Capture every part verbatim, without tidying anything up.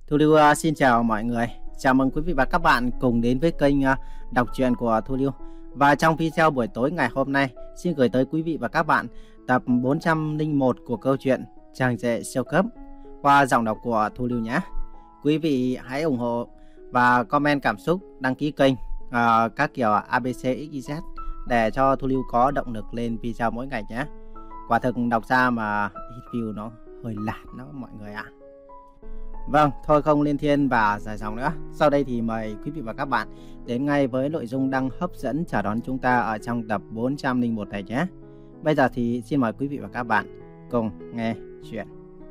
Thu Lưu uh, xin chào mọi người. Chào mừng quý vị và các bạn cùng đến với kênh uh, đọc truyện của Thu Lưu. Và trong video buổi tối ngày hôm nay, xin gửi tới quý vị và các bạn tập bốn trăm lẻ một của câu chuyện Chàng rể siêu cấp qua giọng đọc của Thu Lưu nhé. Quý vị hãy ủng hộ và comment cảm xúc, đăng ký kênh uh, các kiểu a bê xê ích i zét để cho Thu Lưu có động lực lên video mỗi ngày nhé. Quả thực đọc ra mà ít view nó hơi lạt đó mọi người ạ. À. Vâng, thôi không liên thiên và dài dòng nữa. Sau đây thì mời quý vị và các bạn đến ngay với nội dung đang hấp dẫn chờ đón chúng ta ở trong tập bốn trăm lẻ một này nhé. Bây giờ thì xin mời quý vị và các bạn cùng nghe chuyện.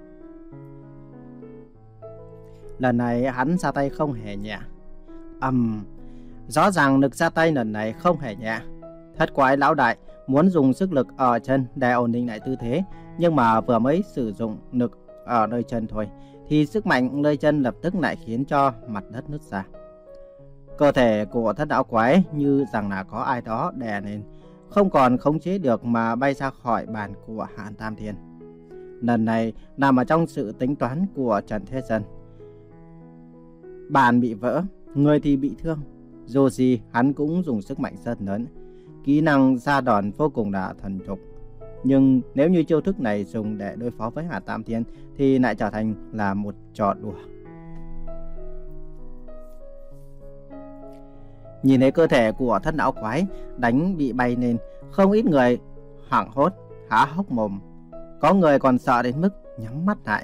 Lần này hắn ra tay không hề nhẹ. Ầm, um, rõ ràng lực ra tay lần này không hề nhẹ. Thất quái lão đại muốn dùng sức lực ở chân để ổn định lại tư thế, nhưng mà vừa mới sử dụng lực ở nơi chân thôi thì sức mạnh nơi chân lập tức lại khiến cho mặt đất nứt ra. Cơ thể của thất lão quái như rằng là có ai đó đè lên, không còn khống chế được mà bay ra khỏi bàn của Hàn Tam Thiên. Lần này nằm ở trong sự tính toán của Trần Thế Dân. Bàn bị vỡ, người thì bị thương. Dù gì hắn cũng dùng sức mạnh rất lớn, kỹ năng ra đòn vô cùng là thần thục. Nhưng nếu như chiêu thức này dùng để đối phó với Hàn Tam Thiên thì lại trở thành là một trò đùa. Nhìn thấy cơ thể của thất lão quái đánh bị bay lên, không ít người hoảng hốt, há hốc mồm. Có người còn sợ đến mức nhắm mắt lại.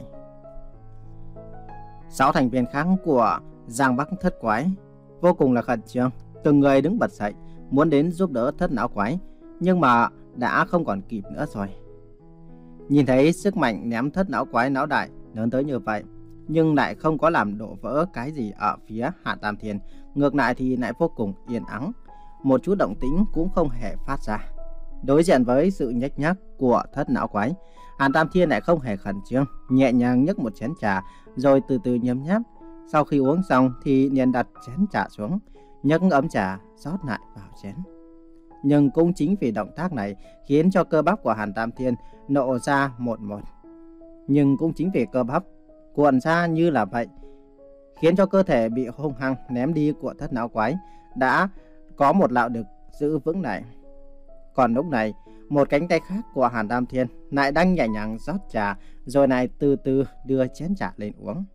Sáu thành viên khác của Giang Bắc thất quái vô cùng là khẩn trương, từng người đứng bật dậy muốn đến giúp đỡ thất lão quái, nhưng mà đã không còn kịp nữa rồi. Nhìn thấy sức mạnh ném thất lão quái lão đại lớn tới như vậy, nhưng lại không có làm đổ vỡ cái gì ở phía Hàn Tam Thiên, ngược lại thì lại vô cùng yên ắng, một chút động tĩnh cũng không hề phát ra. Đối diện với sự nhếch nhác của thất lão quái, Hàn Tam Thiên lại không hề khẩn trương, nhẹ nhàng nhấc một chén trà rồi từ từ nhấm nháp. Sau khi uống xong thì liền đặt chén trà xuống, nhấc ấm trà rót lại vào chén. Nhưng cũng chính vì động tác này khiến cho cơ bắp của Hàn Tam Thiên nộ ra một một. Nhưng cũng chính vì cơ bắp cuộn ra như là vậy, khiến cho cơ thể bị hung hăng ném đi của thất lão quái đã có một lạo được giữ vững này. Còn lúc này, một cánh tay khác của Hàn Tam Thiên lại đang nhẹ nhàng rót trà, rồi lại từ từ đưa chén trà lên uống.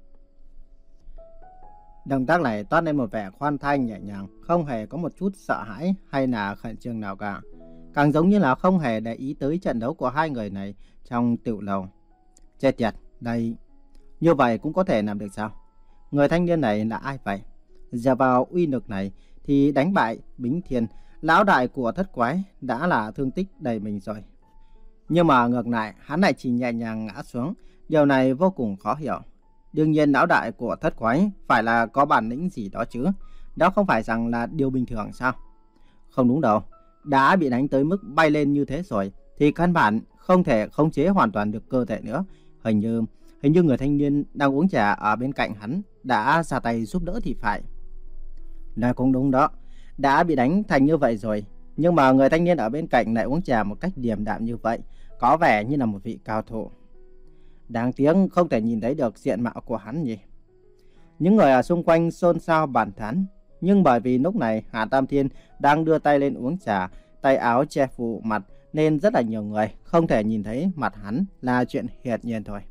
Động tác này toát lên một vẻ khoan thai nhẹ nhàng, không hề có một chút sợ hãi hay là khẩn trương nào cả. Càng giống như là không hề để ý tới trận đấu của hai người này trong tiểu lầu. Chết tiệt, đây, như vậy cũng có thể làm được sao? Người thanh niên này là ai vậy? Giờ vào uy lực này thì đánh bại Bính Thiên, lão đại của thất quái đã là thương tích đầy mình rồi. Nhưng mà ngược lại, hắn lại chỉ nhẹ nhàng ngã xuống, điều này vô cùng khó hiểu. Đương nhiên lão đại của thất quái phải là có bản lĩnh gì đó chứ. Đó không phải rằng là điều bình thường sao? Không đúng đâu. Đã bị đánh tới mức bay lên như thế rồi thì căn bản không thể khống chế hoàn toàn được cơ thể nữa. Hình như hình như người thanh niên đang uống trà ở bên cạnh hắn đã ra tay giúp đỡ thì phải. Là cũng đúng đó. Đã bị đánh thành như vậy rồi, nhưng mà người thanh niên ở bên cạnh lại uống trà một cách điềm đạm như vậy, có vẻ như là một vị cao thủ. Đáng tiếc không thể nhìn thấy được diện mạo của hắn nhỉ. Những người ở xung quanh xôn xao bàn tán, nhưng bởi vì lúc này Hàn Tam Thiên đang đưa tay lên uống trà, tay áo che phủ mặt nên rất là nhiều người không thể nhìn thấy mặt hắn là chuyện hiển nhiên thôi.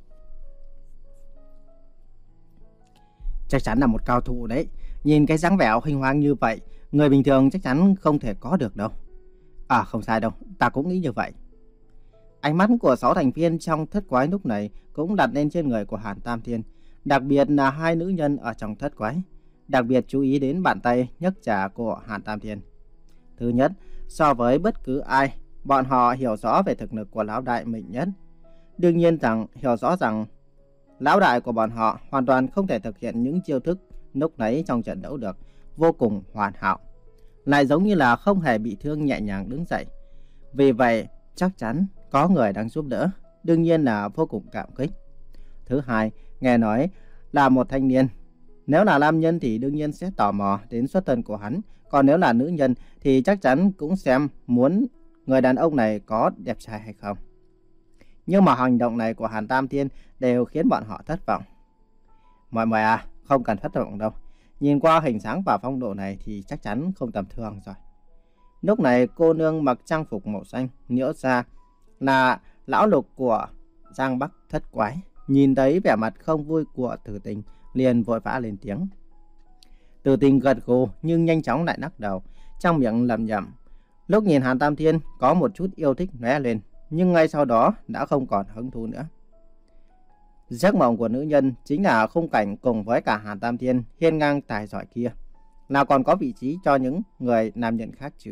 Chắc chắn là một cao thủ đấy. Nhìn cái dáng vẻ huỳnh hoang như vậy, người bình thường chắc chắn không thể có được đâu. À không sai đâu, ta cũng nghĩ như vậy. Ánh mắt của sáu thành viên trong thất quái lúc này cũng đặt lên trên người của Hàn Tam Thiên, đặc biệt là hai nữ nhân ở trong thất quái, đặc biệt chú ý đến bàn tay nhấc trà của Hàn Tam Thiên. Thứ nhất, so với bất cứ ai, bọn họ hiểu rõ về thực lực của lão đại mình nhất. Đương nhiên rằng hiểu rõ rằng lão đại của bọn họ hoàn toàn không thể thực hiện những chiêu thức lúc nãy trong trận đấu được, vô cùng hoàn hảo, lại giống như là không hề bị thương, nhẹ nhàng đứng dậy. Vì vậy chắc chắn có người đang giúp đỡ, đương nhiên là vô cùng cảm kích. Thứ hai, nghe nói là một thanh niên. Nếu là nam nhân thì đương nhiên sẽ tò mò đến xuất thân của hắn, còn nếu là nữ nhân thì chắc chắn cũng xem muốn người đàn ông này có đẹp trai hay không. Nhưng mà hành động này của Hàn Tam Thiên đều khiến bọn họ thất vọng. Mọi người à, không cần thất vọng đâu. Nhìn qua hình dáng và phong độ này thì chắc chắn không tầm thường rồi. Lúc này cô nương mặc trang phục màu xanh, nhỡ ra là lão lục của Giang Bắc Thất Quái. Nhìn thấy vẻ mặt không vui của Tử Tình, liền vội vã lên tiếng. Tử Tình gật gù nhưng nhanh chóng lại lắc đầu, trong miệng lẩm nhẩm. Lúc nhìn Hàn Tam Thiên có một chút yêu thích lóe lên, nhưng ngay sau đó đã không còn hứng thú nữa. Giấc mộng của nữ nhân chính là khung cảnh cùng với cả Hàn Tam Thiên hiên ngang tài giỏi kia, nào còn có vị trí cho những người nam nhân khác chứ.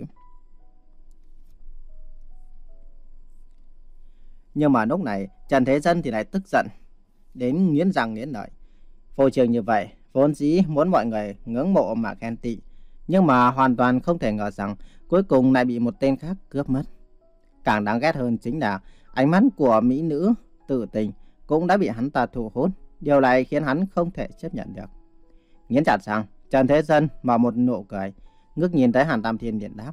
Nhưng mà lúc này Trần Thế Dân thì lại tức giận đến nghiến răng nghiến lợi. Phô trương như vậy vốn dĩ muốn mọi người ngưỡng mộ mà ghen tị, nhưng mà hoàn toàn không thể ngờ rằng cuối cùng lại bị một tên khác cướp mất. Càng đáng ghét hơn chính là ánh mắt của mỹ nữ Tử Tình cũng đã bị hắn ta thu hút. Điều này khiến hắn không thể chấp nhận được. Nghiến chặt răng, Trần Thế Dân mở một nụ cười, ngước nhìn tới Hàn Tam Thiên điện đáp.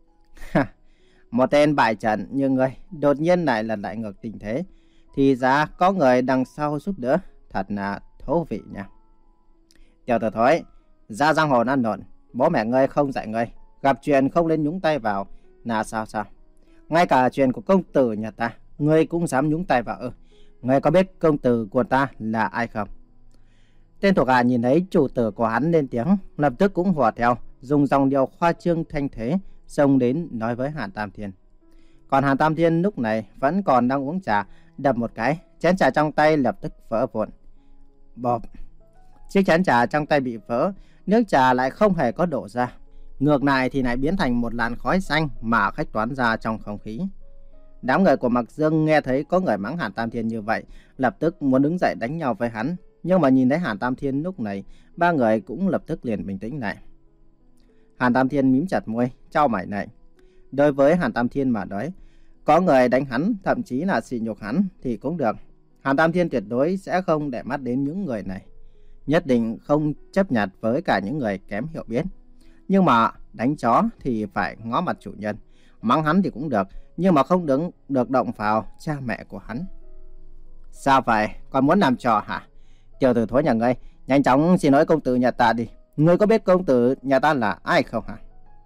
Một tên bại trận như ngươi đột nhiên lại lật lại ngược tình thế, thì ra có người đằng sau giúp đỡ, thật là thú vị nha. Tiểu tử thối, ra giang hồ ăn lộn, bố mẹ ngươi không dạy ngươi, gặp chuyện không nên nhúng tay vào, là sao sao? Ngay cả chuyện của công tử nhà ta, ngươi cũng dám nhúng tay vào ư? Ngươi có biết công tử của ta là ai không? Tên thuộc hạ nhìn thấy chủ tử của hắn lên tiếng, lập tức cũng hùa theo, dùng dòng điệu khoa trương thanh thế, xông đến nói với Hàn Tam Thiên. Còn Hàn Tam Thiên lúc này vẫn còn đang uống trà, đập một cái, chén trà trong tay lập tức vỡ vụn. Bộp! Chiếc chén trà trong tay bị vỡ, nước trà lại không hề có đổ ra. Ngược lại thì lại biến thành một làn khói xanh mà khách toán ra trong không khí. Đám người của Mạc Dương nghe thấy có người mắng Hàn Tam Thiên như vậy, lập tức muốn đứng dậy đánh nhau với hắn. Nhưng mà nhìn thấy Hàn Tam Thiên lúc này, ba người cũng lập tức liền bình tĩnh lại. Hàn Tam Thiên mím chặt môi, chau mày lại. Đối với Hàn Tam Thiên mà nói, có người đánh hắn, thậm chí là sỉ nhục hắn thì cũng được. Hàn Tam Thiên tuyệt đối sẽ không để mắt đến những người này. Nhất định không chấp nhận với cả những người kém hiểu biết. Nhưng mà đánh chó thì phải ngó mặt chủ nhân. Mắng hắn thì cũng được, nhưng mà không đứng được động vào cha mẹ của hắn. Sao vậy? Còn muốn làm trò hả? Tiểu tử thối nhà ngươi, nhanh chóng xin lỗi công tử nhà ta đi. Ngươi có biết công tử nhà ta là ai không hả?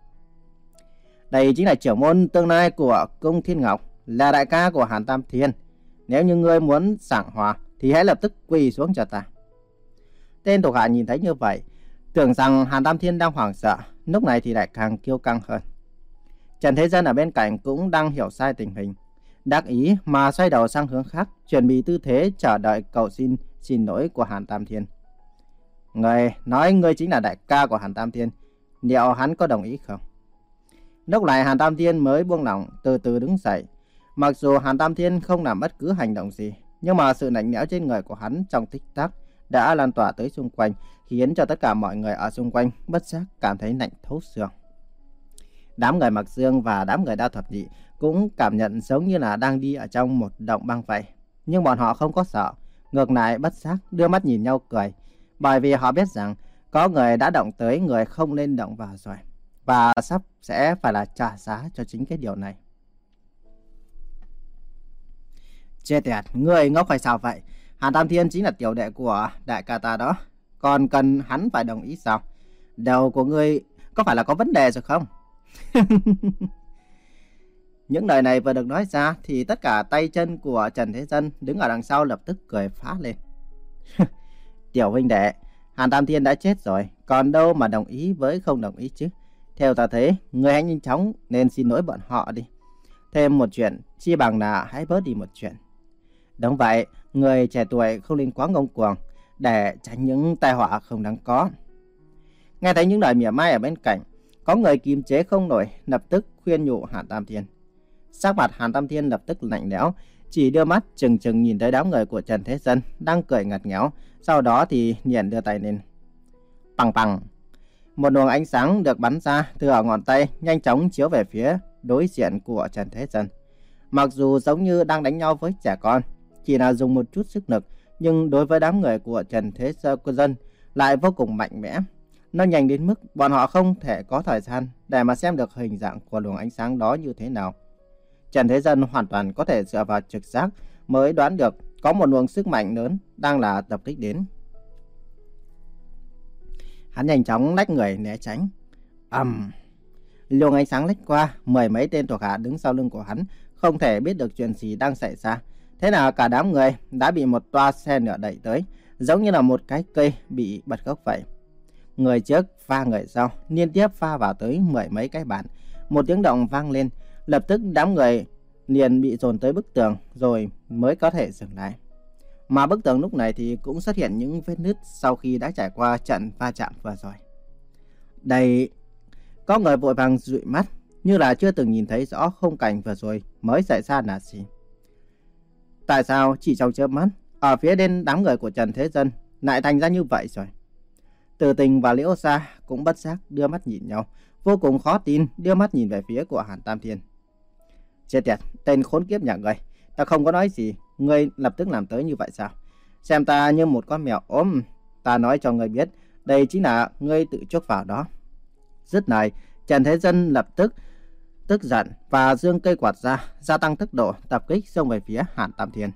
Đây chính là trưởng môn tương lai của Cung Thiên Ngọc, là đại ca của Hàn Tam Thiên. Nếu như ngươi muốn sảng hòa thì hãy lập tức quỳ xuống cho ta. Tên thuộc hạ nhìn thấy như vậy, tưởng rằng Hàn Tam Thiên đang hoảng sợ, lúc này thì lại càng kiêu căng hơn. Trần Thế Dân ở bên cạnh cũng đang hiểu sai tình hình, đắc ý mà xoay đầu sang hướng khác, chuẩn bị tư thế chờ đợi cầu xin xin lỗi của Hàn Tam Thiên. Người nói ngươi chính là đại ca của Hàn Tam Thiên, liệu hắn có đồng ý không? Lúc này Hàn Tam Thiên mới buông lỏng, từ từ đứng dậy. Mặc dù Hàn Tam Thiên không làm bất cứ hành động gì, nhưng mà sự lạnh lẽo trên người của hắn trong tích tắc đã lan tỏa tới xung quanh, khiến cho tất cả mọi người ở xung quanh bất giác cảm thấy lạnh thấu xương. Đám người Mạc Dương và đám người Đao Thập Nhị cũng cảm nhận giống như là đang đi ở trong một động băng vậy. Nhưng bọn họ không có sợ, ngược lại bất giác đưa mắt nhìn nhau cười, bởi vì họ biết rằng có người đã động tới người không nên động vào rồi, và sắp sẽ phải là trả giá cho chính cái điều này. Chết tiệt, ngươi ngốc hay sao vậy? Hàn Tam Thiên chính là tiểu đệ của đại ca ta đó, còn cần hắn phải đồng ý sao? Đầu của ngươi có phải là có vấn đề rồi không? Những lời này vừa được nói ra thì tất cả tay chân của Trần Thế Dân đứng ở đằng sau lập tức cười phá lên. Tiểu huynh đệ, Hàn Tam Thiên đã chết rồi, còn đâu mà đồng ý với không đồng ý chứ. Theo ta thấy, người hãy nhanh chóng nên xin lỗi bọn họ đi. Thêm một chuyện, chi bằng là hãy bớt đi một chuyện. Đúng vậy, người trẻ tuổi không nên quá ngông cuồng, để tránh những tai họa không đáng có. Nghe thấy những lời mỉa mai ở bên cạnh, có người kiềm chế không nổi, lập tức khuyên nhủ Hàn Tam Thiên. Sắc mặt Hàn Tam Thiên lập tức lạnh lẽo, chỉ đưa mắt chừng chừng nhìn tới đám người của Trần Thế Dân đang cười ngặt nghẽo, sau đó thì liền đưa tay lên. Bằng bằng, một luồng ánh sáng được bắn ra từ ở ngón tay, nhanh chóng chiếu về phía đối diện của Trần Thế Dân. Mặc dù giống như đang đánh nhau với trẻ con, chỉ là dùng một chút sức lực, nhưng đối với đám người của Trần Thế Dân lại vô cùng mạnh mẽ. Nó nhanh đến mức bọn họ không thể có thời gian để mà xem được hình dạng của luồng ánh sáng đó như thế nào. Trần Thế Dân hoàn toàn có thể dựa vào trực giác mới đoán được có một luồng sức mạnh lớn đang là tập kích đến. Hắn nhanh chóng lách người né tránh. Ầm! Luồng ánh sáng lách qua, mười mấy tên thuộc hạ đứng sau lưng của hắn không thể biết được chuyện gì đang xảy ra. Thế nào cả đám người đã bị một toa xe nữa đẩy tới, giống như là một cái cây bị bật gốc vậy. Người trước pha người sau, liên tiếp pha vào tới mười mấy cái bàn. Một tiếng động vang lên, lập tức đám người liền bị dồn tới bức tường rồi mới có thể dừng lại. Mà bức tường lúc này thì cũng xuất hiện những vết nứt sau khi đã trải qua trận va chạm vừa rồi. Đây, có người vội vàng dụi mắt, như là chưa từng nhìn thấy rõ khung cảnh vừa rồi mới xảy ra là gì. Tại sao chỉ trong chớp mắt, ở phía bên đám người của Trần Thế Dân lại thành ra như vậy rồi? Từ Tình và Liễu Sa cũng bất giác đưa mắt nhìn nhau, vô cùng khó tin đưa mắt nhìn về phía của Hàn Tam Thiên. Chết tiệt, tên khốn kiếp nhà ngươi, ta không có nói gì, ngươi lập tức làm tới như vậy sao? Xem ta như một con mèo ốm, ta nói cho ngươi biết, đây chính là ngươi tự chuốc vào đó. Dứt lời, Trần Thế Dân lập tức tức giận và giương cây quạt ra, gia tăng tốc độ tập kích xông về phía Hàn Tam Thiên.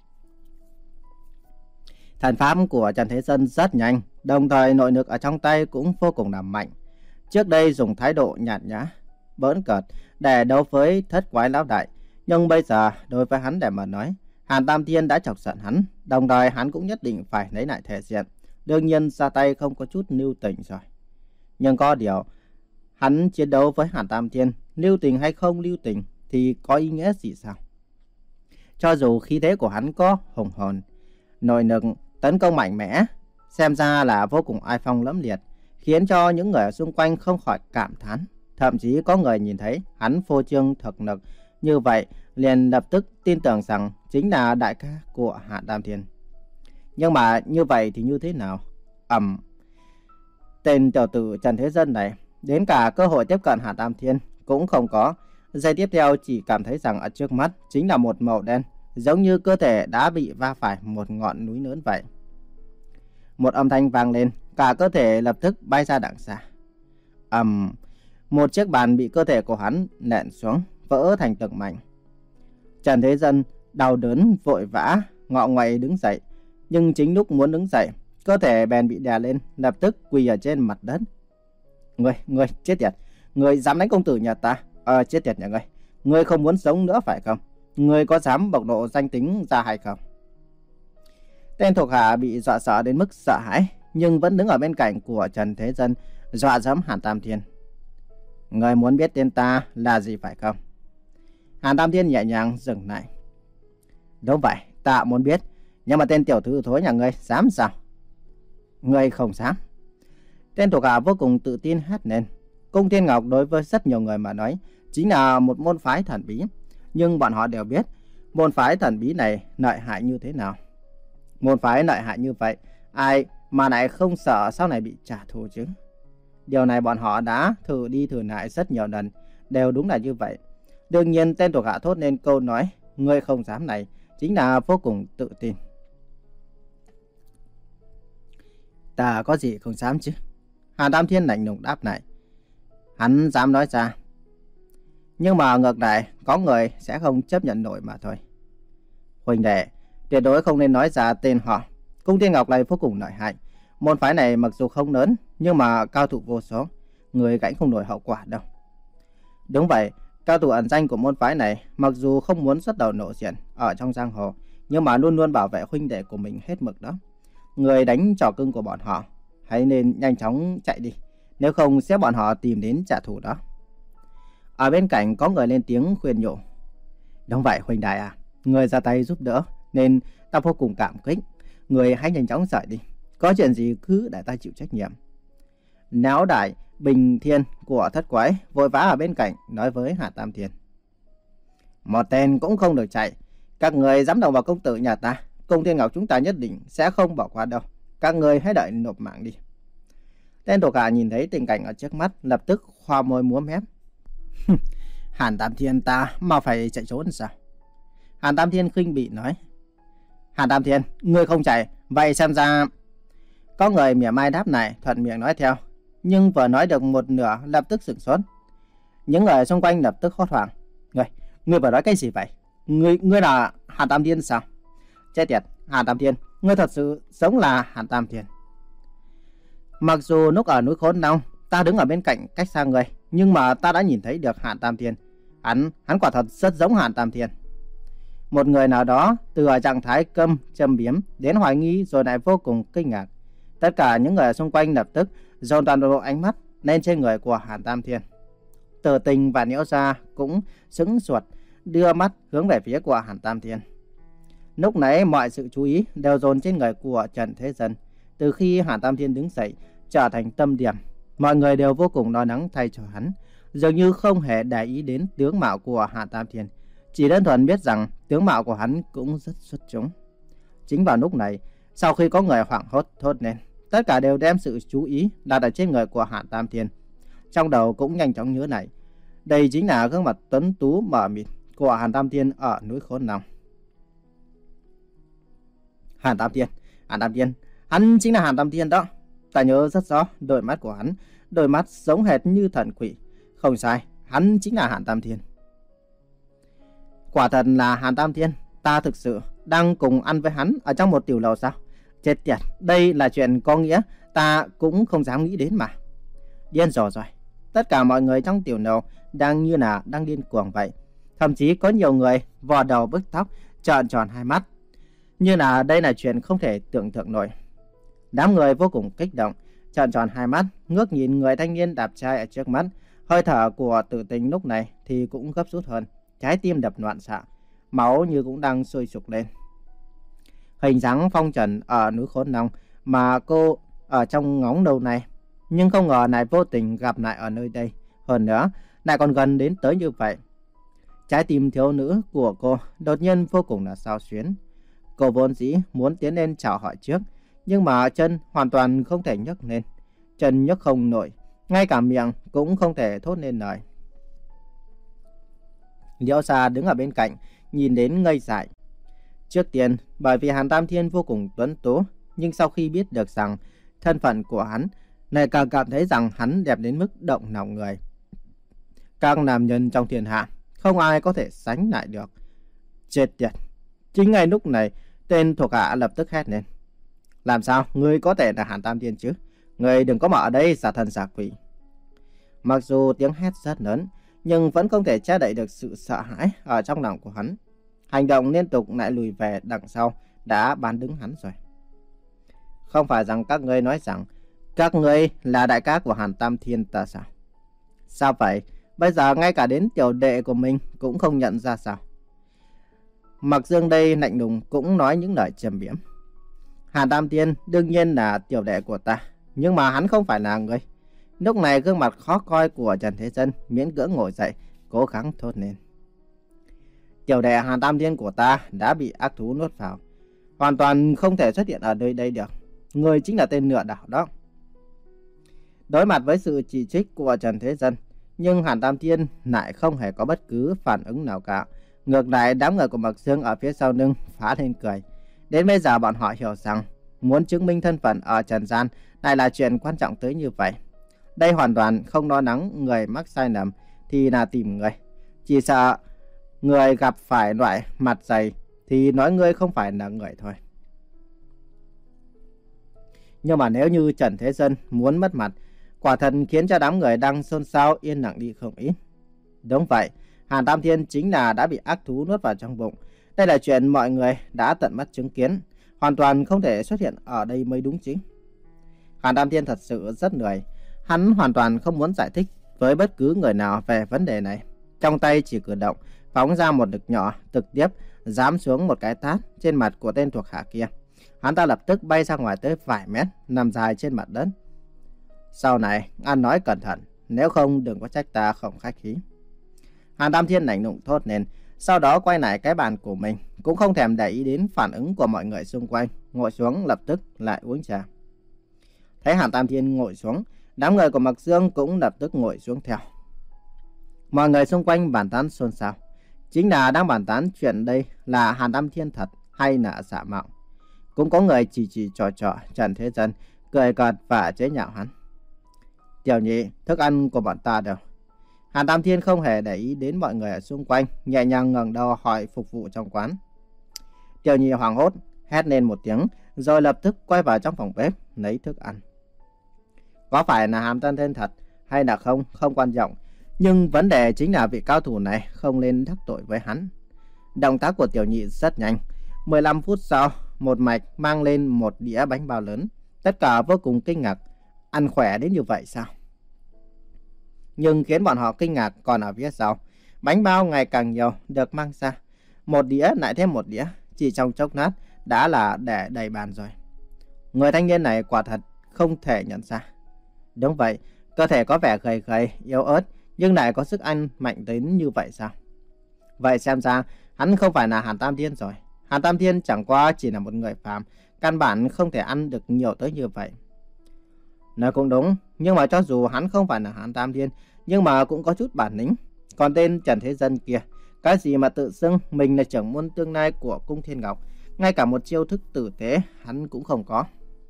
Thần pháp của Trần Thế Dân rất nhanh, đồng thời nội lực ở trong tay cũng vô cùng là mạnh. Trước đây dùng thái độ nhạt nhã, bỡn cợt để đấu với thất quái lão đại, nhưng bây giờ đối với hắn để mà nói, Hàn Tam Thiên đã chọc giận hắn, đồng thời hắn cũng nhất định phải lấy lại thể diện, đương nhiên ra tay không có chút lưu tình rồi. Nhưng có điều, hắn chiến đấu với Hàn Tam Thiên, lưu tình hay không lưu tình thì có ý nghĩa gì sao? Cho dù khí thế của hắn có hùng hồn, nội lực tấn công mạnh mẽ, xem ra là vô cùng oai phong lẫm liệt, khiến cho những người ở xung quanh không khỏi cảm thán. Thậm chí có người nhìn thấy hắn phô trương thực lực như vậy, liền lập tức tin tưởng rằng chính là đại ca của Hàn Tam Thiên. Nhưng mà như vậy thì như thế nào? Ầm! Tên tiểu tử Trần Thế Dân này, đến cả cơ hội tiếp cận Hàn Tam Thiên cũng không có. Giây tiếp theo chỉ cảm thấy rằng ở trước mắt chính là một màu đen, giống như cơ thể đã bị va phải một ngọn núi lớn vậy. Một âm thanh vang lên, cả cơ thể lập tức bay ra đằng xa. Ầm! Um, một chiếc bàn bị cơ thể của hắn nện xuống, vỡ thành từng mảnh. Trần Thế Dân đau đớn vội vã ngọ nguậy đứng dậy, nhưng chính lúc muốn đứng dậy, cơ thể bèn bị đè lên, lập tức quỳ ở trên mặt đất. Ngươi, ngươi chết tiệt, ngươi dám đánh công tử nhà ta? Ờ, chết tiệt nhà ngươi, ngươi không muốn sống nữa phải không? Ngươi có dám bộc lộ danh tính ra hay không? Tên thuộc hạ bị dọa sợ đến mức sợ hãi, nhưng vẫn đứng ở bên cạnh của Trần Thế Dân, dọa dẫm Hàn Tam Thiên. Ngươi muốn biết tên ta là gì phải không? Hàn Tam Thiên nhẹ nhàng dừng lại. Đúng vậy, ta muốn biết, nhưng mà tên tiểu thư thối nhà ngươi dám sao? Ngươi không dám. Tên thuộc hạ vô cùng tự tin hét lên. Cung Thiên Ngọc đối với rất nhiều người mà nói chính là một môn phái thần bí, nhưng bọn họ đều biết môn phái thần bí này lợi hại như thế nào. Môn phái lợi hại như vậy, ai mà lại không sợ sau này bị trả thù chứ? Điều này bọn họ đã thử đi thử lại rất nhiều lần, đều đúng là như vậy. Đương nhiên tên thuộc hạ thốt lên câu nói ngươi không dám này chính là vô cùng tự tin. Ta có gì không dám chứ? Hàn Tam Thiên lạnh lùng đáp lại. Hắn dám nói ra, nhưng mà ngược lại có người sẽ không chấp nhận nổi mà thôi. Huynh đệ, tuyệt đối không nên nói ra tên họ. Cung Thiên Ngọc này vô cùng lợi hại. Môn phái này mặc dù không lớn, nhưng mà cao thủ vô số, người gánh không nổi hậu quả đâu. Đúng vậy, cao thủ ẩn danh của môn phái này mặc dù không muốn xuất đầu lộ diện ở trong giang hồ, nhưng mà luôn luôn bảo vệ huynh đệ của mình hết mực đó. Người đánh trò cưng của bọn họ hãy nên nhanh chóng chạy đi, nếu không sẽ bọn họ tìm đến trả thù đó. Ở bên cạnh có người lên tiếng khuyên nhủ. Đúng vậy huynh đại à, người ra tay giúp đỡ nên ta vô cùng cảm kích. Người hãy nhanh chóng rời đi, có chuyện gì cứ để ta chịu trách nhiệm. Náo đại Bình Thiên của thất quái vội vã ở bên cạnh nói với Hàn Tam Thiên. Một tên cũng không được chạy, các người dám động vào công tử nhà ta, Cung Thiên Ngọc chúng ta nhất định sẽ không bỏ qua đâu. Các người hãy đợi nộp mạng đi. Tên thuộc hạ nhìn thấy tình cảnh ở trước mắt, lập tức khoa môi múa mép. Hàn Tam Thiên ta mà phải chạy trốn sao? Hàn Tam Thiên khinh bị nói. Hàn Tam Thiên, ngươi không chạy, vậy xem ra... Có người mỉa mai đáp lại, thuận miệng nói theo, nhưng vừa nói được một nửa lập tức sửng sốt. Những người xung quanh lập tức hốt hoảng. Ngươi, ngươi vừa nói cái gì vậy? Ngươi, ngươi là Hàn Tam Thiên sao? Chết tiệt, Hàn Tam Thiên, ngươi thật sự sống là Hàn Tam Thiên. Mặc dù lúc ở núi Khốn Long, ta đứng ở bên cạnh cách xa người, nhưng mà ta đã nhìn thấy được Hàn Tam Thiên. Hắn, hắn quả thật rất giống Hàn Tam Thiên. Một người nào đó từ ở trạng thái câm, châm biếm đến hoài nghi rồi lại vô cùng kinh ngạc. Tất cả những người xung quanh lập tức dồn toàn bộ ánh mắt lên trên người của Hàn Tam Thiên. Tử Tình và Nhiễu Gia cũng sững sượt, đưa mắt hướng về phía của Hàn Tam Thiên. Lúc nãy mọi sự chú ý đều dồn trên người của Trần Thế Dân. Từ khi Hàn Tam Thiên đứng dậy trở thành tâm điểm, mọi người đều vô cùng lo lắng thay cho hắn, dường như không hề để ý đến tướng mạo của Hàn Tam Thiên, chỉ đơn thuần biết rằng tướng mạo của hắn cũng rất xuất chúng. Chính vào lúc này, sau khi có người hoảng hốt thốt lên, tất cả đều đem sự chú ý đặt ở trên người của Hàn Tam Thiên. Trong đầu cũng nhanh chóng nhớ lại, đây chính là gương mặt tuấn tú mờ mịt của Hàn Tam Thiên ở núi Khốn Long. Hàn Tam Thiên, Hàn Tam Thiên, hắn chính là Hàn Tam Thiên đó. Ta nhớ rất rõ đôi mắt của hắn, đôi mắt giống hệt như thần quỷ. Không sai, hắn chính là Hàn Tam Thiên. Quả thật là Hàn Tam Thiên, ta thực sự đang cùng ăn với hắn ở trong một tiểu lầu sao? Chết tiệt, đây là chuyện có nghĩa ta cũng không dám nghĩ đến mà. Điên rồ rồi. Tất cả mọi người trong tiểu lầu đang như là đang điên cuồng vậy. Thậm chí có nhiều người vò đầu bứt tóc, trợn tròn hai mắt, như là đây là chuyện không thể tưởng tượng nổi. Đám người vô cùng kích động, trợn tròn hai mắt, ngước nhìn người thanh niên đạp trai ở trước mắt. Hơi thở của Tử Tình lúc này thì cũng gấp rút hơn, trái tim đập loạn xạ, máu như cũng đang sôi sục lên. Hình dáng phong trần ở núi Khốn Long mà cô ở trong ngóng đầu này, nhưng không ngờ lại vô tình gặp lại ở nơi đây. Hơn nữa, lại còn gần đến tới như vậy. Trái tim thiếu nữ của cô đột nhiên vô cùng là xao xuyến. Cô vốn dĩ muốn tiến lên chào hỏi trước, nhưng mà chân hoàn toàn không thể nhấc lên. Chân nhấc không nổi, ngay cả miệng cũng không thể thốt nên lời. Liễu Sa đứng ở bên cạnh, nhìn đến ngây dại. Trước tiên, bởi vì Hàn Tam Thiên vô cùng tuấn tú, nhưng sau khi biết được rằng thân phận của hắn, lại càng cảm thấy rằng hắn đẹp đến mức động lòng người. Các nam nhân trong thiên hạ, không ai có thể sánh lại được. Chết tiệt! Chính ngay lúc này, tên thuộc hạ lập tức hét lên. Làm sao ngươi có thể là Hàn Tam Thiên chứ? Ngươi đừng có mà ở đây giả thần giả quỷ. Mặc dù tiếng hét rất lớn, nhưng vẫn không thể che đậy được sự sợ hãi ở trong lòng của hắn. Hành động liên tục lại lùi về đằng sau đã bán đứng hắn rồi. Không phải rằng các ngươi nói rằng các ngươi là đại ca của Hàn Tam Thiên ta sao? Sao vậy? Bây giờ ngay cả đến tiểu đệ của mình cũng không nhận ra sao? Mặc Dương đây lạnh lùng cũng nói những lời trầm biếm. Hàn Tam Thiên đương nhiên là tiểu đệ của ta, nhưng mà hắn không phải là người. Lúc này gương mặt khó coi của Trần Thế Dân miễn cưỡng ngồi dậy, cố gắng thốt lên. Tiểu đệ Hàn Tam Thiên của ta đã bị ác thú nuốt vào, hoàn toàn không thể xuất hiện ở nơi đây được. Người chính là tên lừa đảo đó. Đối mặt với sự chỉ trích của Trần Thế Dân, nhưng Hàn Tam Thiên lại không hề có bất cứ phản ứng nào cả. Ngược lại, đám người của Mặc Dương ở phía sau lưng phá lên cười. Đến bây giờ bọn họ hiểu rằng muốn chứng minh thân phận ở trần gian lại là chuyện quan trọng tới như vậy. Đây hoàn toàn không lo lắng người mắc sai lầm thì là tìm người. Chỉ sợ người gặp phải loại mặt dày thì nói ngươi không phải là người thôi. Nhưng mà nếu như Trần Thế Dân muốn mất mặt, quả thật khiến cho đám người đang xôn xao yên lặng đi không ít. Đúng vậy, Hàn Tam Thiên chính là đã bị ác thú nuốt vào trong bụng. Đây là chuyện mọi người đã tận mắt chứng kiến, hoàn toàn không thể xuất hiện ở đây mới đúng chứ. Hàn Tam Thiên thật sự rất lười. Hắn hoàn toàn không muốn giải thích với bất cứ người nào về vấn đề này. Trong tay chỉ cử động, phóng ra một lực nhỏ, trực tiếp giáng xuống một cái tát trên mặt của tên thuộc hạ kia. Hắn ta lập tức bay ra ngoài tới vài mét, nằm dài trên mặt đất. Sau này, ăn nói cẩn thận, nếu không đừng có trách ta không khách khí. Hàn Tam Thiên lạnh lùng thốt lên, sau đó quay lại cái bàn của mình, cũng không thèm để ý đến phản ứng của mọi người xung quanh, ngồi xuống lập tức lại uống trà. Thấy Hàn Tam Thiên ngồi xuống, đám người của Mặc Dương cũng lập tức ngồi xuống theo. Mọi người xung quanh bàn tán xôn xao, chính là đang bàn tán chuyện đây là Hàn Tam Thiên thật hay là giả mạo. Cũng có người chỉ chỉ trò trò Trần Thế Dân, cười cợt và chế nhạo hắn. Tiểu nhị, thức ăn của bọn ta đâu? Hàn Tam Thiên không hề để ý đến mọi người ở xung quanh, nhẹ nhàng ngẩng đầu hỏi phục vụ trong quán. Tiểu nhị hoảng hốt, hét lên một tiếng, rồi lập tức quay vào trong phòng bếp lấy thức ăn. Có phải là Hàn Tam Thiên thật hay là không, không quan trọng. Nhưng vấn đề chính là vị cao thủ này không nên đắc tội với hắn. Động tác của tiểu nhị rất nhanh. mười lăm phút sau, một mạch mang lên một đĩa bánh bao lớn. Tất cả vô cùng kinh ngạc. Ăn khỏe đến như vậy sao? Nhưng khiến bọn họ kinh ngạc còn ở phía sau. Bánh bao ngày càng nhiều được mang ra. Một đĩa lại thêm một đĩa. Chỉ trong chốc lát đã là để đầy bàn rồi. Người thanh niên này quả thật không thể nhận ra. Đúng vậy, cơ thể có vẻ gầy gầy, yếu ớt, nhưng lại có sức ăn mạnh đến như vậy sao? Vậy xem ra hắn không phải là Hàn Tam Thiên rồi. Hàn Tam Thiên chẳng qua chỉ là một người phàm, căn bản không thể ăn được nhiều tới như vậy. Nói cũng đúng, nhưng mà cho dù hắn không phải là Hàn Tam Thiên, nhưng mà cũng có chút bản lĩnh. Còn tên Trần Thế Dân kia, cái gì mà tự xưng mình là trưởng môn tương lai của Cung Thiên Ngọc, ngay cả một chiêu thức tử tế hắn cũng không có.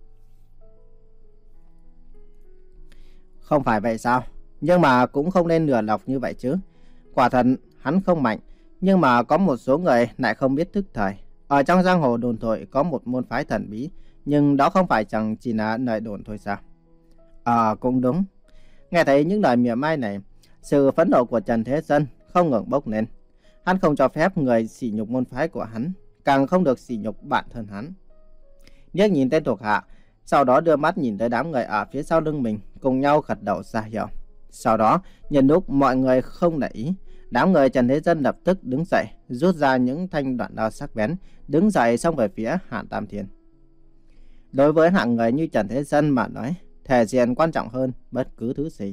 Không phải vậy sao? Nhưng mà cũng không nên lừa lọc như vậy chứ. Quả thật hắn không mạnh, nhưng mà có một số người lại không biết thức thời. Ở trong giang hồ đồn thổi có một môn phái thần bí, nhưng đó không phải chẳng chỉ là lời đồn thôi sao? Ờ, à, cũng đúng. Nghe thấy những lời mỉa mai này, sự phẫn nộ của Trần Thế Dân không ngừng bốc lên. Hắn không cho phép người sỉ nhục môn phái của hắn, càng không được sỉ nhục bạn thân hắn. Liếc nhìn tên thuộc hạ, sau đó đưa mắt nhìn tới đám người ở phía sau lưng mình, cùng nhau gật đầu ra hiệu. Sau đó, nhân lúc mọi người không để ý, đám người Trần Thế Dân lập tức đứng dậy, rút ra những thanh đoạn đao sắc bén, đứng dậy xông về phía Hàn Tam Thiên. Đối với hạng người như Trần Thế Dân mà nói, thể diện quan trọng hơn bất cứ thứ gì.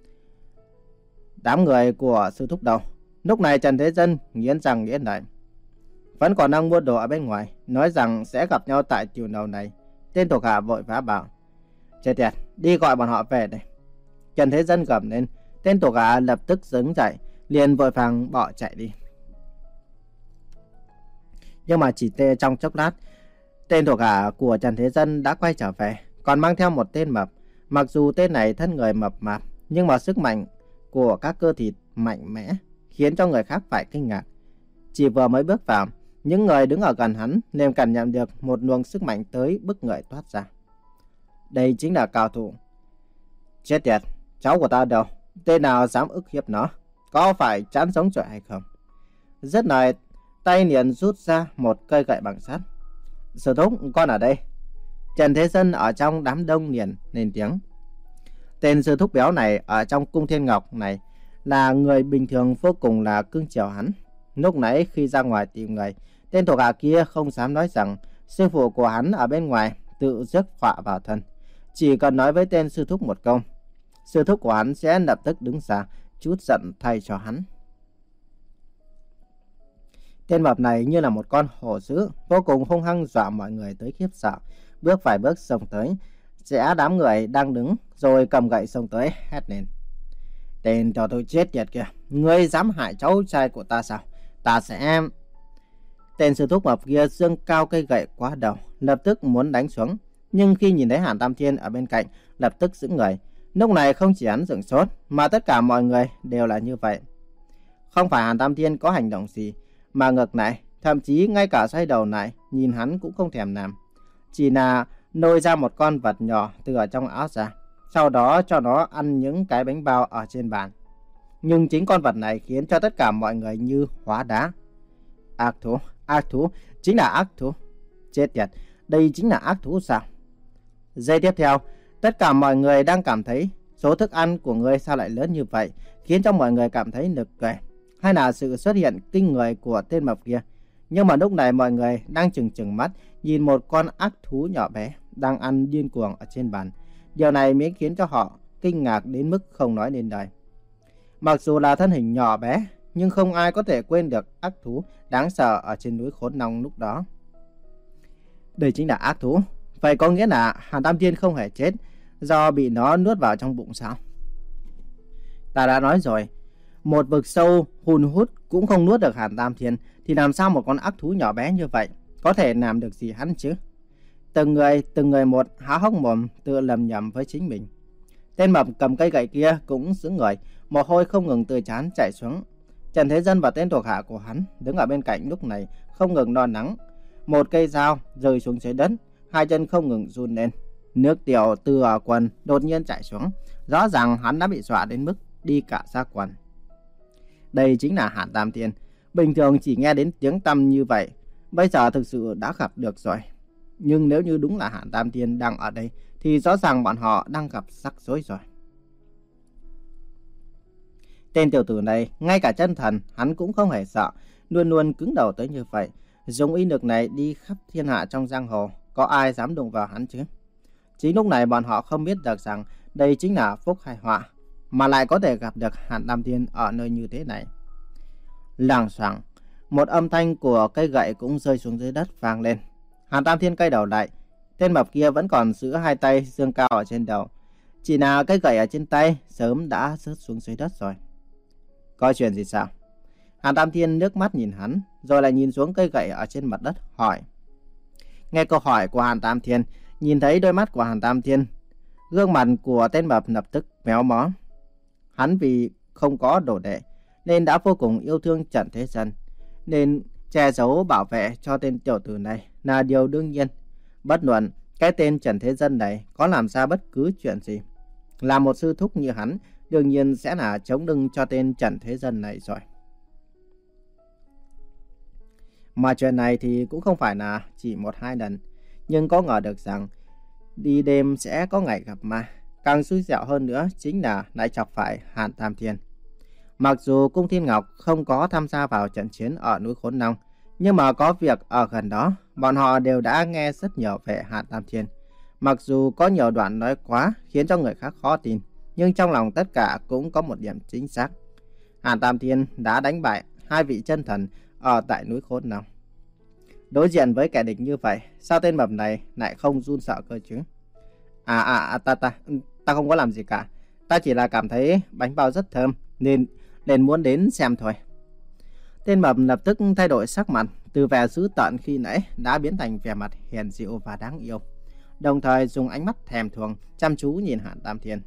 Đám người của sư thúc đầu. Lúc này Trần Thế Dân nghiến răng nghiến lợi, vẫn còn đang mua đồ ở bên ngoài, nói rằng sẽ gặp nhau tại tiểu lầu này. Tên thuộc hạ vội vã bảo, chết tiệt, đi gọi bọn họ về đây. Trần Thế Dân gầm lên, tên thuộc hạ lập tức đứng dậy, liền vội vàng bỏ chạy đi. Nhưng mà chỉ tê trong chốc lát, tên thuộc hạ của Trần Thế Dân đã quay trở về, còn mang theo một tên mập. Mặc dù tên này thân người mập mạp, nhưng mà sức mạnh của các cơ thịt mạnh mẽ khiến cho người khác phải kinh ngạc. Chỉ vừa mới bước vào, những người đứng ở gần hắn liền cảm nhận được một luồng sức mạnh tới bức người toát ra. Đây chính là cao thủ. Chết tiệt, cháu của ta đâu? Tên nào dám ức hiếp nó? Có phải chán sống rồi hay không? Rất lời, tay liền rút ra một cây gậy bằng sắt. Sư thúc, con ở đây. Trần Thế Dân ở trong đám đông liền lên tiếng. Tên sư thúc béo này ở trong Cung Thiên Ngọc này là người bình thường vô cùng là cưng chiều hắn. Lúc nãy khi ra ngoài tìm người, tên thuộc hạ kia không dám nói rằng sư phụ của hắn ở bên ngoài tự rước họa vào thân. Chỉ cần nói với tên sư thúc một câu, sư thúc của hắn sẽ lập tức đứng ra chút giận thay cho hắn. Tên mập này như là một con hổ dữ, vô cùng hung hăng dọa mọi người tới khiếp sợ. Bước vài bước xông tới, sẽ đám người đang đứng rồi cầm gậy xông tới hét lên. Tên cho tôi chết tiệt kìa, ngươi dám hại cháu trai của ta sao? Ta sẽ... Tên sư thúc mập kia giương cao cây gậy quá đầu, lập tức muốn đánh xuống. Nhưng khi nhìn thấy Hàn Tam Thiên ở bên cạnh, lập tức giữ người. Lúc này không chỉ hắn sửng sốt, mà tất cả mọi người đều là như vậy. Không phải Hàn Tam Thiên có hành động gì, mà ngược lại, thậm chí ngay cả xoay đầu lại, nhìn hắn cũng không thèm làm. Chỉ là nôi ra một con vật nhỏ từ ở trong áo ra, sau đó cho nó ăn những cái bánh bao ở trên bàn. Nhưng chính con vật này khiến cho tất cả mọi người như hóa đá. Ác thú, ác thú, chính là ác thú. Chết tiệt, đây chính là ác thú sao? Giây tiếp theo, tất cả mọi người đang cảm thấy số thức ăn của ngươi sao lại lớn như vậy, khiến cho mọi người cảm thấy nực cười. Hay là sự xuất hiện kinh người của tên mập kia. Nhưng mà lúc này mọi người đang chừng chừng mắt nhìn một con ác thú nhỏ bé đang ăn điên cuồng ở trên bàn. Điều này mới khiến cho họ kinh ngạc đến mức không nói nên lời. Mặc dù là thân hình nhỏ bé, nhưng không ai có thể quên được ác thú đáng sợ ở trên núi Khốn Long lúc đó. Đây chính là ác thú. Vậy có nghĩa là Hàn Tam Thiên không hề chết do bị nó nuốt vào trong bụng sao? Ta đã nói rồi, một vực sâu hun hút cũng không nuốt được Hàn Tam Thiên, thì làm sao một con ác thú nhỏ bé như vậy có thể làm được gì hắn chứ? Từng người, từng người một há hốc mồm tự lầm nhầm với chính mình. Tên mập cầm cây gậy kia cũng sững người, mồ hôi không ngừng từ trán chảy xuống. Trần Thế Dân và tên thuộc hạ của hắn đứng ở bên cạnh lúc này không ngừng lo lắng. Một cây dao rơi xuống dưới đất, hai chân không ngừng run lên. Nước tiểu từ ở quần đột nhiên chảy xuống. Rõ ràng hắn đã bị dọa đến mức đi cả ra quần. Đây chính là Hàn Tam Thiên. Bình thường chỉ nghe đến tiếng tăm như vậy, bây giờ thực sự đã gặp được rồi. Nhưng nếu như đúng là Hàn Tam Thiên đang ở đây, thì rõ ràng bọn họ đang gặp rắc rối rồi. Tên tiểu tử này, ngay cả chân thần, hắn cũng không hề sợ, luôn luôn cứng đầu tới như vậy. Dùng uy lực này đi khắp thiên hạ trong giang hồ, có ai dám đụng vào hắn chứ? Chính lúc này bọn họ không biết được rằng đây chính là phúc hay họa, mà lại có thể gặp được Hàn Tam Thiên ở nơi như thế này. Làng xoảng, một âm thanh của cây gậy cũng rơi xuống dưới đất vang lên. Hàn Tam Thiên quay đầu lại, tên mập kia vẫn còn giữ hai tay giương cao ở trên đầu. Chỉ là cây gậy ở trên tay sớm đã rớt xuống dưới đất rồi. Có chuyện gì sao? Hàn Tam Thiên nước mắt nhìn hắn, rồi lại nhìn xuống cây gậy ở trên mặt đất, hỏi. Nghe câu hỏi của Hàn Tam Thiên, nhìn thấy đôi mắt của Hàn Tam Thiên, gương mặt của tên mập lập tức méo mó. Hắn vì không có đồ đệ, nên đã vô cùng yêu thương Trần Thế Dân, nên che giấu bảo vệ cho tên tiểu tử này là điều đương nhiên. Bất luận cái tên Trần Thế Dân này có làm ra bất cứ chuyện gì, là một sư thúc như hắn, đương nhiên sẽ là chống lưng cho tên Trần Thế Dân này rồi. Mà chuyện này thì cũng không phải là chỉ một hai lần, nhưng có ngờ được rằng đi đêm sẽ có ngày gặp ma. Càng xui xẻo hơn nữa chính là lại chọc phải Hàn Tam Thiên. Mặc dù Cung Thiên Ngọc không có tham gia vào trận chiến ở núi Khốn Long, nhưng mà có việc ở gần đó, bọn họ đều đã nghe rất nhiều về Hàn Tam Thiên. Mặc dù có nhiều đoạn nói quá khiến cho người khác khó tin, nhưng trong lòng tất cả cũng có một điểm chính xác. Hàn Tam Thiên đã đánh bại hai vị chân thần ở tại núi Khốn Long. Đối diện với kẻ địch như vậy, sao tên mập này lại không run sợ cơ chứ? À à, à ta ta ta không có làm gì cả. Ta chỉ là cảm thấy bánh bao rất thơm nên nên muốn đến xem thôi. Tên mập lập tức thay đổi sắc mặt, từ vẻ dữ tợn khi nãy đã biến thành vẻ mặt hiền dịu và đáng yêu, đồng thời dùng ánh mắt thèm thuồng chăm chú nhìn Hàn Tam Thiên.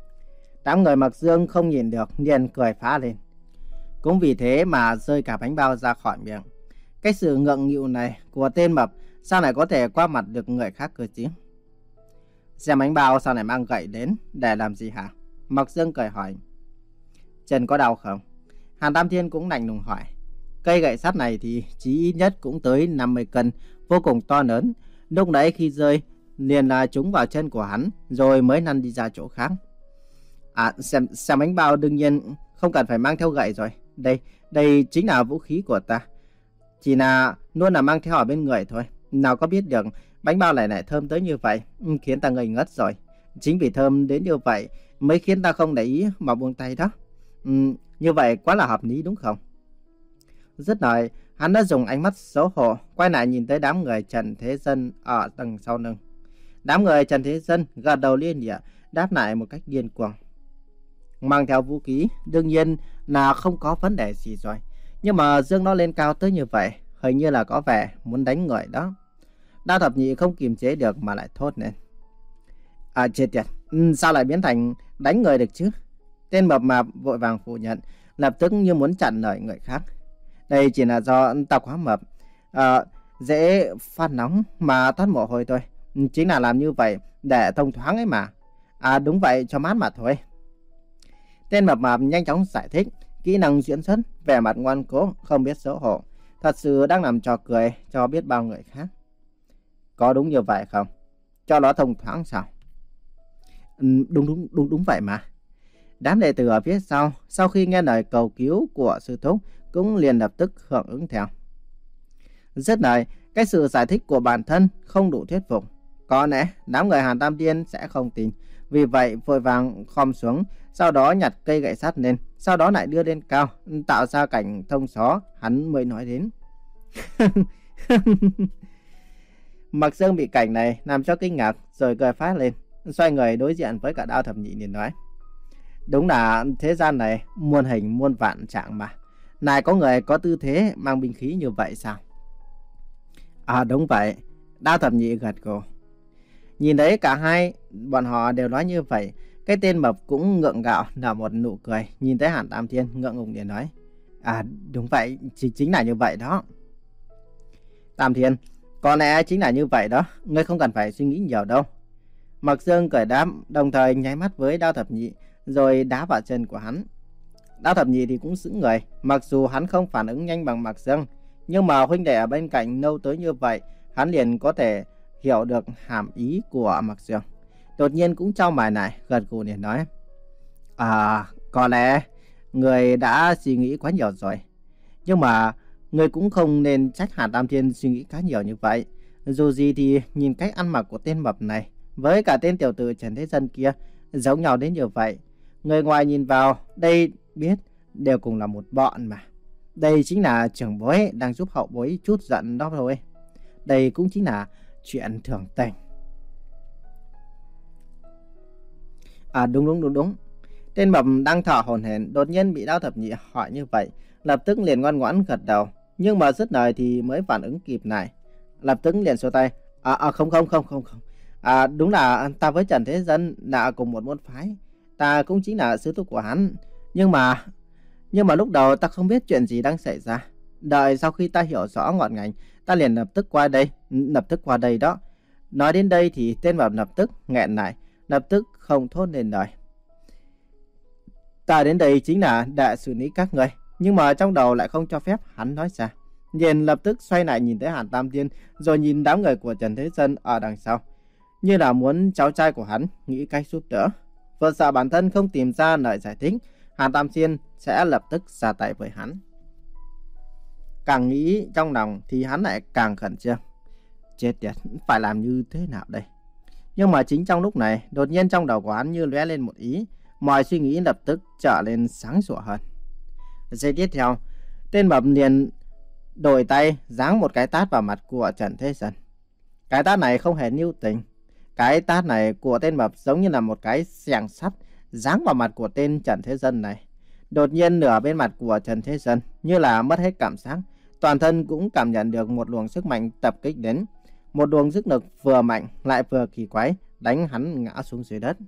Đám người mặc dương không nhìn được liền cười phá lên. Cũng vì thế mà rơi cả bánh bao ra khỏi miệng. Cái sự ngượng nghịu này của tên mập sao lại có thể qua mặt được người khác cơ chứ? Xem bánh bao sao lại mang gậy đến để làm gì hả? Mặc dương cười hỏi. Chân có đau không? Hàn Tam Thiên cũng lạnh lùng hỏi. Cây gậy sắt này thì chí ít nhất cũng tới năm mươi cân, vô cùng to lớn. Lúc nãy khi rơi liền là trúng vào chân của hắn, rồi mới lăn đi ra chỗ khác. À, xem, xem bánh bao đương nhiên không cần phải mang theo gậy rồi. Đây, đây chính là vũ khí của ta. Chỉ là luôn là mang theo ở bên người thôi. Nào có biết được bánh bao này lại thơm tới như vậy, khiến ta ngây ngất rồi. Chính vì thơm đến như vậy mới khiến ta không để ý mà buông tay đó. Ừ, như vậy quá là hợp lý đúng không? Dứt lời, hắn đã dùng ánh mắt xấu hổ quay lại nhìn tới đám người Trần Thế Dân ở tầng sau lưng. Đám người Trần Thế Dân gật đầu liên nghĩa đáp lại một cách điên cuồng. Mang theo vũ khí đương nhiên là không có vấn đề gì rồi, nhưng mà dương nó lên cao tới như vậy, hình như là có vẻ muốn đánh người đó. Đao Thập Nhị không kiềm chế được mà lại thốt lên. À chết tiệt, sao lại biến thành đánh người được chứ? Tên mập mạp vội vàng phủ nhận, lập tức như muốn chặn lời người khác. Đây chỉ là do ta quá mập, à, dễ phát nóng mà toát mồ hôi thôi. Chính là làm như vậy để thông thoáng ấy mà. À đúng vậy, cho mát mà thôi. Tên mập mạp nhanh chóng giải thích, kỹ năng diễn xuất, vẻ mặt ngoan cố, không biết xấu hổ. Thật sự đang làm trò cười cho biết bao người khác. Có đúng như vậy không? Cho nó thông thoáng sao? Ừ, đúng đúng đúng đúng vậy mà. Đám đệ tử ở phía sau, sau khi nghe lời cầu cứu của sư thúc, cũng liền lập tức hưởng ứng theo. Rất lời, cái sự giải thích của bản thân không đủ thuyết phục. Có lẽ đám người Hàn Tam Thiên sẽ không tin. Vì vậy vội vàng khom xuống, sau đó nhặt cây gậy sắt lên, sau đó lại đưa lên cao, tạo ra cảnh thông gió, hắn mới nói đến. Mặc Dương bị cảnh này làm cho kinh ngạc rồi cười phát lên, xoay người đối diện với cả Đao Thập Nhị liền nói. Đúng là thế gian này muôn hình muôn vạn trạng mà. Này có người có tư thế mang binh khí như vậy sao? À đúng vậy. Đao Thập Nhị gật gù. Nhìn thấy cả hai bọn họ đều nói như vậy, cái tên mập cũng ngượng ngạo nở một nụ cười, nhìn thấy Hàn Tam Thiên ngượng ngùng để nói. À đúng vậy, chính, chính là như vậy đó. Tam Thiên, có lẽ chính là như vậy đó, ngươi không cần phải suy nghĩ nhiều đâu. Mạc Dương cười đáp, đồng thời nháy mắt với Đao Thập Nhị, rồi đá vào chân của hắn. Đao Thập Nhị thì cũng sững người, mặc dù hắn không phản ứng nhanh bằng Mạc Dương, nhưng mà huynh đệ ở bên cạnh lâu tới như vậy, hắn liền có thể hiểu được hàm ý của Mạc Dương. Đột nhiên cũng chau mày lại, gật gù liền nói: À, có lẽ người đã suy nghĩ quá nhiều rồi. Nhưng mà người cũng không nên trách Hàn Tam Thiên suy nghĩ quá nhiều như vậy. Dù gì thì nhìn cách ăn mặc của tên mập này với cả tên tiểu tử Trần Thế Dân kia giống nhau đến như vậy. Người ngoài nhìn vào đây biết đều cùng là một bọn mà. Đây chính là trưởng bối đang giúp hậu bối chút giận đó thôi. Đây cũng chính là chuyện thường tình. À đúng đúng đúng đúng. Tên mập đang thở hổn hển đột nhiên bị Đao Thập Nhị hỏi như vậy, lập tức liền ngoan ngoãn gật đầu, nhưng mà dứt lời thì mới phản ứng kịp này, lập tức liền xua tay. À, à không không không không không. À đúng là ta với Trần Thế Dân đã cùng một môn phái, ta cũng chính là sư thúc của hắn, nhưng mà nhưng mà lúc đầu ta không biết chuyện gì đang xảy ra. Đợi sau khi ta hiểu rõ ngọn ngành, ta liền lập tức qua đây, lập tức qua đây đó. Nói đến đây thì tên mập lập tức nghẹn lại, lập tức không thốt nên lời. Ta đến đây chính là để xử lý các người, nhưng mà trong đầu lại không cho phép hắn nói ra. Liền lập tức xoay lại nhìn tới Hàn Tam Thiên, rồi nhìn đám người của Trần Thế Dân ở đằng sau, như là muốn cháu trai của hắn nghĩ cách giúp đỡ. Vừa sợ bản thân không tìm ra lời giải thích, Hàn Tam Thiên sẽ lập tức ra tay với hắn. Càng nghĩ trong lòng thì hắn lại càng khẩn trương. Chết tiệt, phải làm như thế nào đây? Nhưng mà chính trong lúc này, đột nhiên trong đầu của hắn như lóe lên một ý, mọi suy nghĩ lập tức trở lên sáng sủa hơn. Giây tiếp theo, tên mập liền đổi tay giáng một cái tát vào mặt của Trần Thế Dân. Cái tát này không hề nhu tình. Cái tát này của tên mập giống như là một cái xẻng sắt giáng vào mặt của tên Trần Thế Dân này. Đột nhiên nửa bên mặt của Trần Thế Dân như là mất hết cảm giác, toàn thân cũng cảm nhận được một luồng sức mạnh tập kích đến. Một luồng sức lực vừa mạnh lại vừa kỳ quái đánh hắn ngã xuống dưới đất.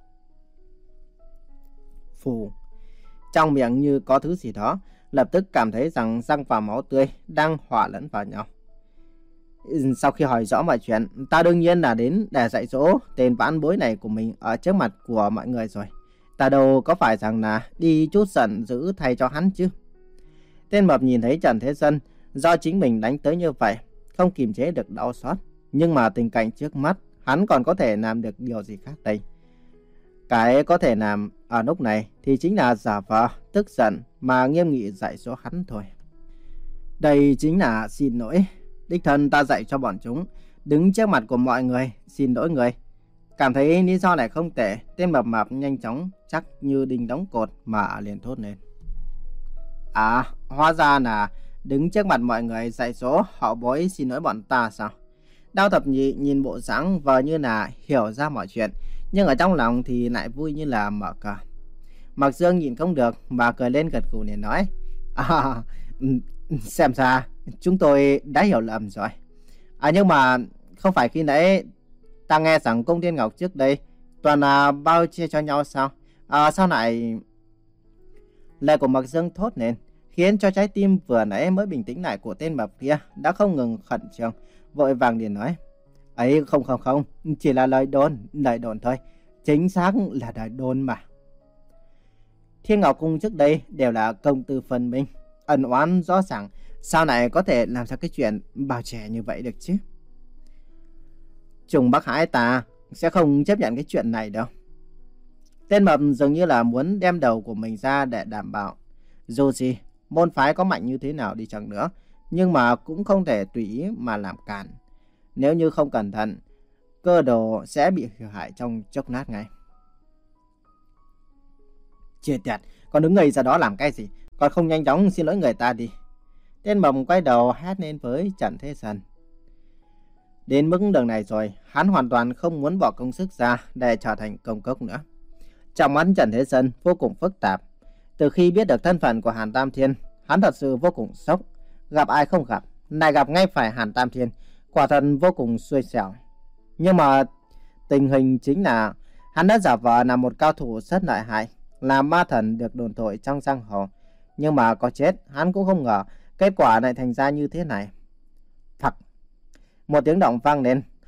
Phù, trong miệng như có thứ gì đó, lập tức cảm thấy rằng răng và máu tươi đang hòa lẫn vào nhau. Sau khi hỏi rõ mọi chuyện, ta đương nhiên là đến để dạy dỗ tên vãn bối này của mình ở trước mặt của mọi người rồi. Ta đâu có phải rằng là đi chút giận dữ thay cho hắn chứ. Tên mập nhìn thấy Trần Thế Dân do chính mình đánh tới như vậy, không kiềm chế được đau xót. Nhưng mà tình cảnh trước mắt, hắn còn có thể làm được điều gì khác đây? Cái có thể làm ở lúc này thì chính là giả vờ tức giận mà nghiêm nghị dạy dỗ hắn thôi. Đây chính là xin lỗi. Đích thân ta dạy cho bọn chúng, đứng trước mặt của mọi người, xin lỗi người. Cảm thấy lý do này không tệ, tên mập mạp nhanh chóng chắc như đinh đóng cột mà liền thốt lên. À, hóa ra là đứng trước mặt mọi người dạy dỗ họ bối xin lỗi bọn ta sao? Đao Thập Nhị nhìn bộ dáng vờ như là hiểu ra mọi chuyện, nhưng ở trong lòng thì lại vui như là mở cờ. Mạc Dương nhìn không được mà cười lên gật gù liền nói. À, xem ra chúng tôi đã hiểu lầm rồi. À nhưng mà không phải khi nãy ta nghe rằng Cung Thiên Ngọc trước đây toàn là bao chia cho nhau sao? À sao lại... Lời của Mạc Dương thốt lên khiến cho trái tim vừa nãy mới bình tĩnh lại của tên mập kia đã không ngừng khẩn trương, vội vàng liền nói. Ấy không không không, chỉ là lời đồn, lời đồn thôi. Chính xác là lời đồn mà. Thiên Ngọc Cung trước đây đều là công tư phân minh, ẩn oán rõ ràng, sao lại có thể làm ra cái chuyện bào trẻ như vậy được chứ? Trùng Bắc Hải ta sẽ không chấp nhận cái chuyện này đâu. Tên mập dường như là muốn đem đầu của mình ra để đảm bảo. Dù gì, môn phái có mạnh như thế nào đi chăng nữa, nhưng mà cũng không thể tùy ý mà làm cản. Nếu như không cẩn thận, cơ đồ sẽ bị hư hại trong chốc lát ngay. Chết tiệt, còn đứng ngây ra đó làm cái gì? Còn không nhanh chóng xin lỗi người ta đi. Tên mập quay đầu hét lên với Trần Thế Dân. Đến mức đường này rồi, hắn hoàn toàn không muốn bỏ công sức ra để trở thành công cốc nữa. Trong mắt Trần Thế Dân vô cùng phức tạp. Từ khi biết được thân phận của Hàn Tam Thiên, hắn thật sự vô cùng sốc. Gặp ai không gặp, lại gặp ngay phải Hàn Tam Thiên, quả thật vô cùng xui xẻo. Nhưng mà tình hình chính là hắn đã giả vờ là một cao thủ rất lợi hại, là ma thần được đồn thổi trong giang hồ. Nhưng mà có chết, hắn cũng không ngờ kết quả lại thành ra như thế này. Phật, một tiếng động vang lên,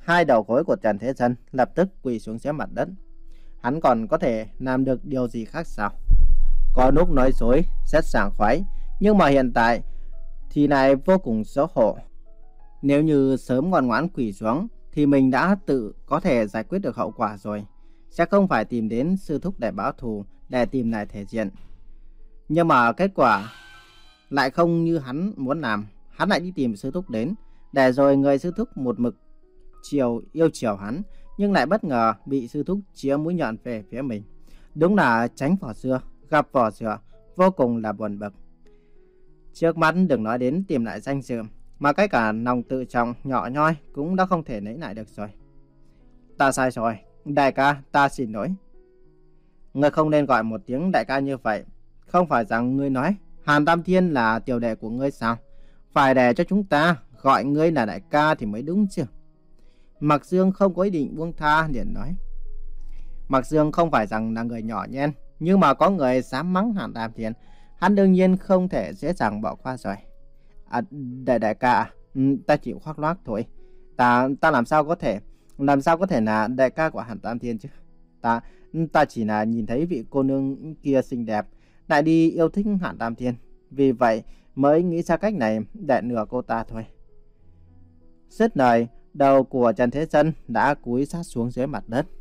hai đầu gối của Trần Thế Dân lập tức quỳ xuống dưới mặt đất. Hắn còn có thể làm được điều gì khác sao? Có lúc nói dối rất sảng khoái, nhưng mà hiện tại thì lại vô cùng xấu hổ. Nếu như sớm ngoan ngoãn quỳ xuống thì mình đã tự có thể giải quyết được hậu quả rồi, sẽ không phải tìm đến sư thúc để báo thù, để tìm lại thể diện. Nhưng mà kết quả lại không như hắn muốn làm. Hắn lại đi tìm sư thúc đến, để rồi người sư thúc một mực chiều yêu chiều hắn, nhưng lại bất ngờ bị sư thúc chĩa mũi nhọn về phía mình. Đúng là tránh vỏ dưa gặp vỏ dừa, vô cùng là buồn bực. Trước mắt đừng nói đến tìm lại danh dự, mà cái cả lòng tự trọng nhỏ nhoi cũng đã không thể lấy lại được rồi. Ta sai rồi, đại ca, ta xin lỗi. Ngươi không nên gọi một tiếng đại ca như vậy. Không phải rằng ngươi nói Hàn Tam Thiên là tiểu đệ của ngươi sao? Phải để cho chúng ta gọi ngươi là đại ca thì mới đúng chứ. Mạc Dương không có ý định buông tha, liền nói. Mạc Dương không phải rằng là người nhỏ nhen, nhưng mà có người dám mắng Hàn Tam Thiên, hắn đương nhiên không thể dễ dàng bỏ qua rồi. À, đại đại ca, ta chịu khoác lác thôi. Ta ta làm sao có thể, làm sao có thể là đại ca của Hàn Tam Thiên chứ? Ta ta chỉ là nhìn thấy vị cô nương kia xinh đẹp, lại đi yêu thích Hàn Tam Thiên, vì vậy mới nghĩ ra cách này để lừa cô ta thôi. Dứt lời, đầu của Trần Thế Dân đã cúi sát xuống dưới mặt đất.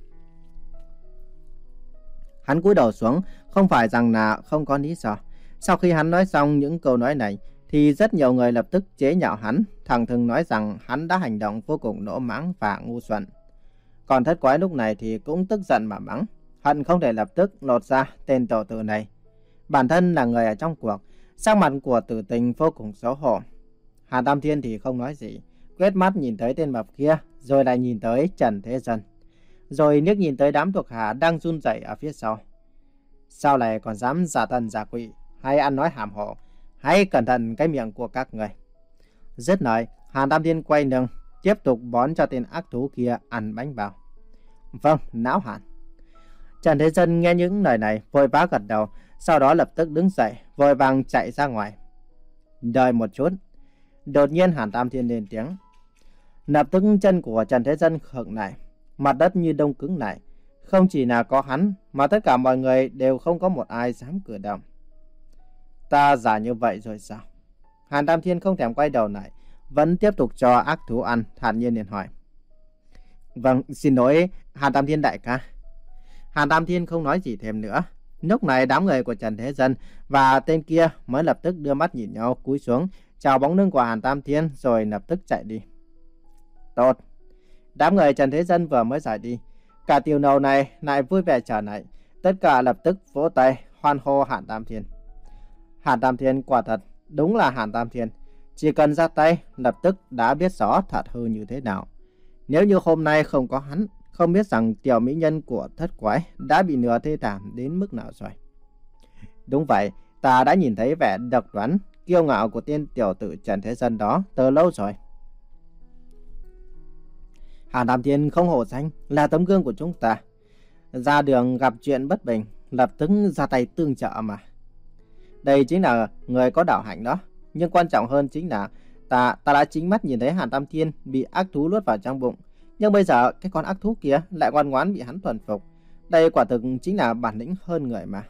Hắn cúi đầu xuống không phải rằng là không có lý do. Sau khi hắn nói xong những câu nói này thì rất nhiều người lập tức chế nhạo hắn, thẳng thừng nói rằng hắn đã hành động vô cùng lỗ mãng và ngu xuẩn. Còn thất quái lúc này thì cũng tức giận mà mắng, hận không thể lập tức lột ra tên tổ tử này. Bản thân là người ở trong cuộc, sắc mặt của Tử Tình vô cùng xấu hổ. Hàn Tam Thiên thì không nói gì, quét mắt nhìn tới tên mập kia, rồi lại nhìn tới Trần Thế Dân, rồi liếc nhìn tới đám thuộc hạ đang run rẩy ở phía sau. Sao lại còn dám giả thần giả quỷ, hay ăn nói hàm hồ? Hãy cẩn thận cái miệng của các người. Dứt lời, Hàn Tam Thiên quay lưng, tiếp tục bón cho tên ác thú kia ăn bánh bao. Vâng, não Hàn. Trần Thế Dân nghe những lời này vội vã gật đầu, sau đó lập tức đứng dậy, vội vàng chạy ra ngoài. Đợi một chút. Đột nhiên Hàn Tam Thiên lên tiếng. Lập tức chân của Trần Thế Dân khựng lại, mặt đất như đông cứng lại. Không chỉ là có hắn, mà tất cả mọi người đều không có một ai dám cử động. Ta giả như vậy rồi sao? Hàn Tam Thiên không thèm quay đầu lại, vẫn tiếp tục cho ác thú ăn, thản nhiên liền hỏi. Vâng, xin lỗi Hàn Tam Thiên đại ca. Hàn Tam Thiên không nói gì thêm nữa. Lúc này đám người của Trần Thế Dân và tên kia mới lập tức đưa mắt nhìn nhau, cúi xuống chào bóng lưng của Hàn Tam Thiên, rồi lập tức chạy đi. Tốt. Đám người Trần Thế Dân vừa mới rời đi, cả tiểu lầu này lại vui vẻ trở lại, tất cả lập tức vỗ tay hoan hô Hàn Tam Thiên. Hàn Tam Thiên quả thật đúng là Hàn Tam Thiên, chỉ cần ra tay lập tức đã biết rõ thật hư như thế nào. Nếu như hôm nay không có hắn, không biết rằng tiểu mỹ nhân của thất quái đã bị nửa thê thảm đến mức nào rồi. Đúng vậy, ta đã nhìn thấy vẻ độc đoán, kiêu ngạo của tên tiểu tử Trần Thế Dân đó từ lâu rồi. Hàn Tam Thiên không hổ danh là tấm gương của chúng ta. Ra đường gặp chuyện bất bình, lập tức ra tay tương trợ mà. Đây chính là người có đạo hạnh đó. Nhưng quan trọng hơn chính là ta ta đã chính mắt nhìn thấy Hàn Tam Thiên bị ác thú nuốt vào trong bụng. Nhưng bây giờ cái con ác thú kia lại ngoan ngoãn bị hắn thuần phục. Đây quả thực chính là bản lĩnh hơn người mà.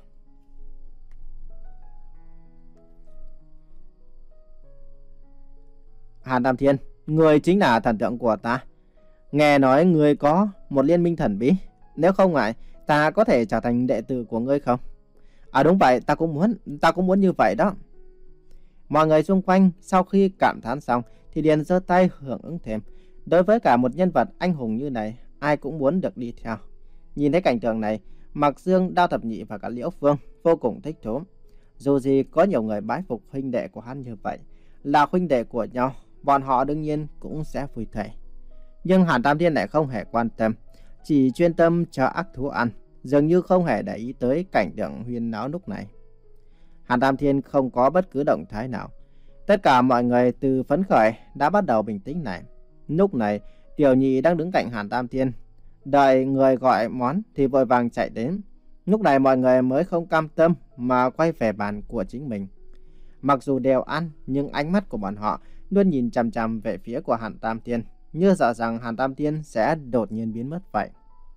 Hàn Tam Thiên, người chính là thần tượng của ta. Nghe nói người có một liên minh thần bí. Nếu không ngại, ta có thể trở thành đệ tử của ngươi không? À đúng vậy, ta cũng muốn, ta cũng muốn như vậy đó. Mọi người xung quanh sau khi cảm thán xong thì liền giơ tay hưởng ứng thêm. Đối với cả một nhân vật anh hùng như này, ai cũng muốn được đi theo. Nhìn thấy cảnh tượng này, Mạc Dương, Đao Thập Nhị và cả Liễu Phương vô cùng thích thú. Dù gì có nhiều người bái phục huynh đệ của hắn như vậy, là huynh đệ của nhau, bọn họ đương nhiên cũng sẽ vui thầy. Nhưng Hàn Tam Thiên lại không hề quan tâm, chỉ chuyên tâm cho ác thú ăn, dường như không hề để ý tới cảnh tượng huyên náo lúc này. Hàn Tam Thiên không có bất cứ động thái nào. Tất cả mọi người từ phấn khởi đã bắt đầu bình tĩnh lại. Lúc này, Tiểu Nhị đang đứng cạnh Hàn Tam Thiên, đợi người gọi món thì vội vàng chạy đến. Lúc này mọi người mới không cam tâm mà quay về bàn của chính mình. Mặc dù đều ăn, nhưng ánh mắt của bọn họ luôn nhìn chằm chằm về phía của Hàn Tam Thiên, như sợ rằng Hàn Tam Thiên sẽ đột nhiên biến mất vậy.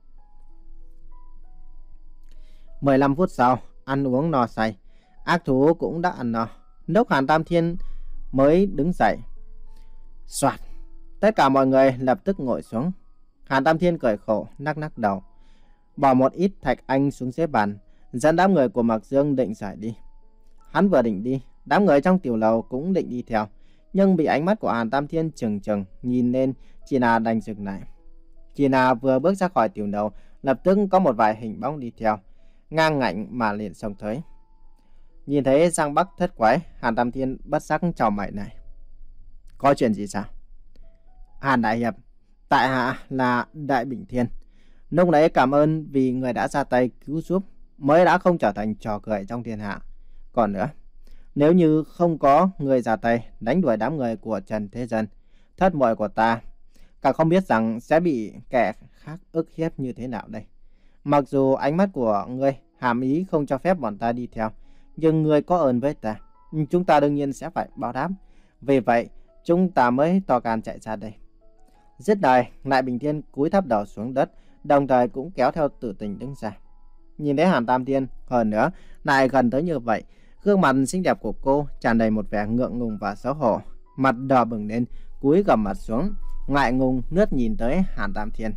mười lăm phút sau, ăn uống no say, ác thú cũng đã ăn no. Lúc Hàn Tam Thiên mới đứng dậy, soạt, tất cả mọi người lập tức ngồi xuống. Hàn Tam Thiên cười khổ, nắc nắc đầu, bỏ một ít thạch anh xuống xếp bàn, dẫn đám người của Mạc Dương định rời đi. Hắn vừa định đi, đám người trong tiểu lầu cũng định đi theo, nhưng bị ánh mắt của Hàn Tam Thiên chừng chừng nhìn lên, chỉ là đành dừng lại. Chỉ là vừa bước ra khỏi tiểu lầu, lập tức có một vài hình bóng đi theo, ngang ngạnh mà liền xông tới. Nhìn thấy Giang Bắc thất quái, Hàn Tam Thiên bất giác chào mày này. Có chuyện gì sao? Hàn đại hiệp, tại hạ là Đại Bình Thiên. Lúc nãy cảm ơn vì người đã ra tay cứu giúp, mới đã không trở thành trò cười trong thiên hạ. Còn nữa, nếu như không có người ra tay đánh đuổi đám người của Trần Thế Dân, thất muội của ta, càng không biết rằng sẽ bị kẻ khác ức hiếp như thế nào đây. Mặc dù ánh mắt của ngươi hàm ý không cho phép bọn ta đi theo, nhưng ngươi có ơn với ta, chúng ta đương nhiên sẽ phải báo đáp. Vì vậy, chúng ta mới to gan chạy ra đây. Dứt lời, Lại Bình Thiên cúi thấp đầu xuống đất, đồng thời cũng kéo theo Tử Tình đứng ra. Nhìn thấy Hàn Tam Thiên, hơn nữa, lại gần tới như vậy, gương mặt xinh đẹp của cô tràn đầy một vẻ ngượng ngùng và xấu hổ, mặt đỏ bừng lên, cúi gằm mặt xuống, ngại ngùng ngước nhìn tới Hàn Tam Thiên.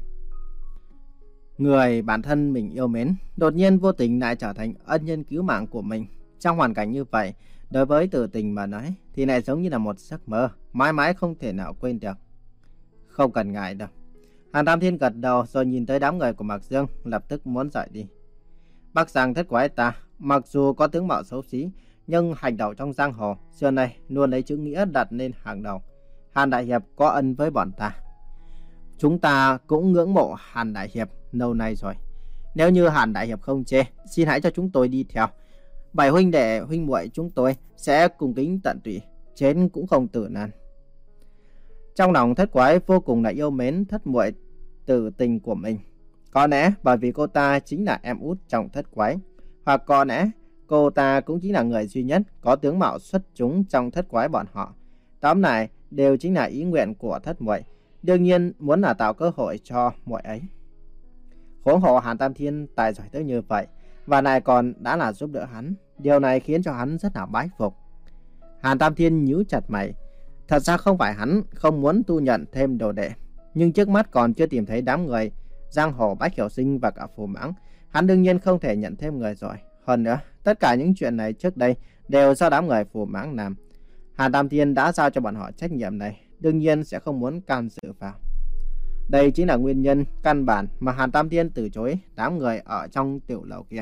Người bản thân mình yêu mến, đột nhiên vô tình lại trở thành ân nhân cứu mạng của mình. Trong hoàn cảnh như vậy, đối với Tử Tình mà nói, thì lại giống như là một giấc mơ, mãi mãi không thể nào quên được. Không cần ngại đâu. Hàn Tam Thiên gật đầu rồi nhìn tới đám người của Mạc Dương, lập tức muốn rời đi. Bắc Giang thất quái ta, mặc dù có tướng mạo xấu xí, nhưng hành động trong giang hồ xưa nay luôn lấy chữ nghĩa đặt lên hàng đầu. Hàn đại hiệp có ân với bọn ta, chúng ta cũng ngưỡng mộ Hàn đại hiệp lâu nay rồi. Nếu như Hàn đại hiệp không chê, xin hãy cho chúng tôi đi theo. Bảy huynh đệ huynh muội chúng tôi sẽ cùng kính tận tụy, chết cũng không tử nan. Trong lòng thất quái vô cùng là yêu mến thất muội Tử Tình của mình. Có lẽ bởi vì cô ta chính là em út trong thất quái, hoặc có lẽ cô ta cũng chính là người duy nhất có tướng mạo xuất chúng trong thất quái bọn họ. Tóm lại đều chính là ý nguyện của thất muội, đương nhiên muốn là tạo cơ hội cho muội ấy. Huống hồ Hàn Tam Thiên tài giỏi tới như vậy, và lại còn đã là giúp đỡ hắn, điều này khiến cho hắn rất là bái phục. Hàn Tam Thiên nhíu chặt mày. Thật ra không phải hắn không muốn tu nhận thêm đồ đệ, nhưng trước mắt còn chưa tìm thấy đám người giang hồ Bách Hiểu Sinh và cả Phù Mãng, hắn đương nhiên không thể nhận thêm người rồi. Hơn nữa, tất cả những chuyện này trước đây đều do đám người Phù Mãng làm. Hàn Tam Thiên đã giao cho bọn họ trách nhiệm này, đương nhiên sẽ không muốn can dự vào. Đây chính là nguyên nhân căn bản mà Hàn Tam Thiên từ chối đám người ở trong tiểu lầu kia.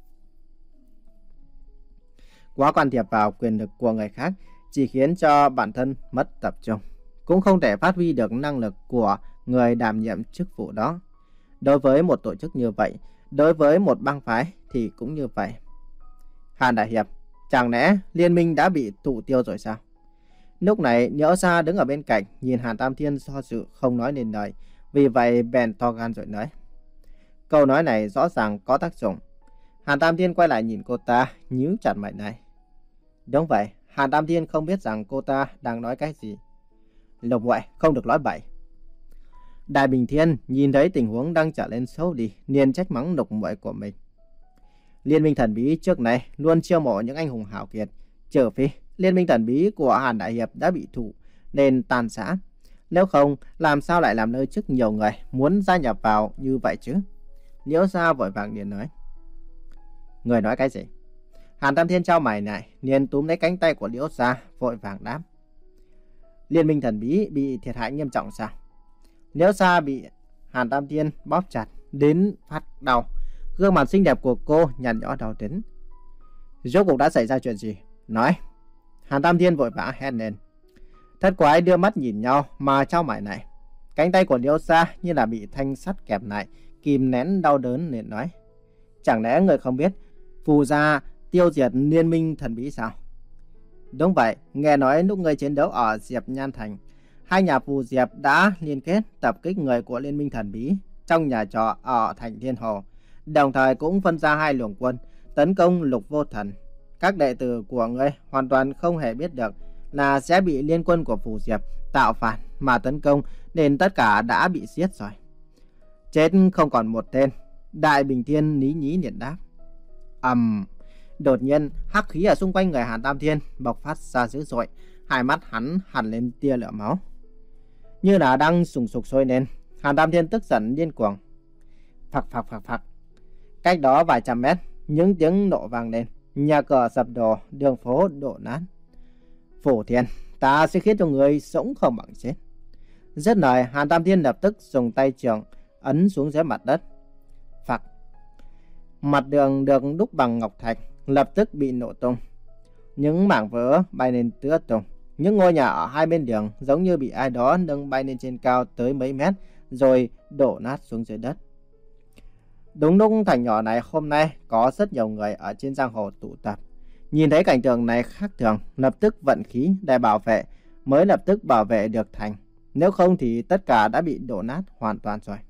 Quá can thiệp vào quyền lực của người khác chỉ khiến cho bản thân mất tập trung, cũng không thể phát huy được năng lực của người đảm nhiệm chức vụ đó. Đối với một tổ chức như vậy, đối với một bang phái thì cũng như vậy. Hàn đại hiệp, chẳng lẽ liên minh đã bị tụ tiêu rồi sao? Lúc này Nhỡ Sa đứng ở bên cạnh nhìn Hàn Tam Thiên do dự không nói nên lời, vì vậy bèn to gan rồi nói. Câu nói này rõ ràng có tác dụng. Hàn Tam Thiên quay lại nhìn cô ta, nhíu chặt mày này. Đúng vậy, Hàn Tam Thiên không biết rằng cô ta đang nói cái gì. Lục muội không được nói bậy. Đại Bình Thiên nhìn thấy tình huống đang trở lên xấu đi, liền trách mắng Lục muội của mình. Liên minh thần bí trước này luôn chiêu mộ những anh hùng hảo kiệt, trừ phi liên minh thần bí của Hàn đại hiệp đã bị thủ nên tan rã. Nếu không, làm sao lại làm nơi chức nhiều người muốn gia nhập vào như vậy chứ? Liễu Gia vội vàng liền nói. Người nói cái gì? Hàn Tam Thiên trao mày này, liền túm lấy cánh tay của Liễu Gia, vội vàng đáp. Liên minh thần bí bị thiệt hại nghiêm trọng sao? Liễu Gia bị Hàn Tam Thiên bóp chặt đến phát đau, gương mặt xinh đẹp của cô nhăn nhó đau đớn. Rốt cuộc đã xảy ra chuyện gì? Nói. Hàn Tam Thiên vội vã hét lên. Thất quái đưa mắt nhìn nhau mà trao mày này. Cánh tay của Liễu Gia như là bị thanh sắt kẹp lại, kìm nén đau đớn nên nói. Chẳng lẽ người không biết Phù gia tiêu diệt liên minh thần bí sao? Đúng vậy, nghe nói lúc người chiến đấu ở Diệp Nhan Thành, hai nhà Phù Diệp đã liên kết tập kích người của liên minh thần bí trong nhà trọ ở thành Thiên Hồ, đồng thời cũng phân ra hai luồng quân tấn công Lục Vô Thần. Các đệ tử của ngươi hoàn toàn không hề biết được là sẽ bị liên quân của Phù Diệp tạo phản mà tấn công, nên tất cả đã bị giết rồi. Chết không còn một tên. Đại Bình Thiên lý nhí liền đáp. Ầm. Um, đột nhiên hắc khí ở xung quanh người Hàn Tam Thiên bộc phát ra dữ dội, hai mắt hắn hằn lên tia lửa máu, như là đang sùng sục sôi lên. Hàn Tam Thiên tức giận điên cuồng. Phặc phặc phặc phặc. Cách đó vài trăm mét, những tiếng nổ vang lên, nhà cửa sập đổ, đường phố đổ nát. Phổ Thiên, ta sẽ khiến cho người sống không bằng chết. Dứt lời, Hàn Tam Thiên lập tức dùng tay trường ấn xuống dưới mặt đất. Phặc. Mặt đường được đúc bằng ngọc thạch lập tức bị nổ tung. Những mảng vỡ bay lên tứ tung. Những ngôi nhà ở hai bên đường giống như bị ai đó nâng bay lên trên cao tới mấy mét, rồi đổ nát xuống dưới đất. Đúng lúc thành nhỏ này hôm nay có rất nhiều người ở trên giang hồ tụ tập. Nhìn thấy cảnh tượng này khác thường, lập tức vận khí để bảo vệ, mới lập tức bảo vệ được thành. Nếu không thì tất cả đã bị đổ nát hoàn toàn rồi.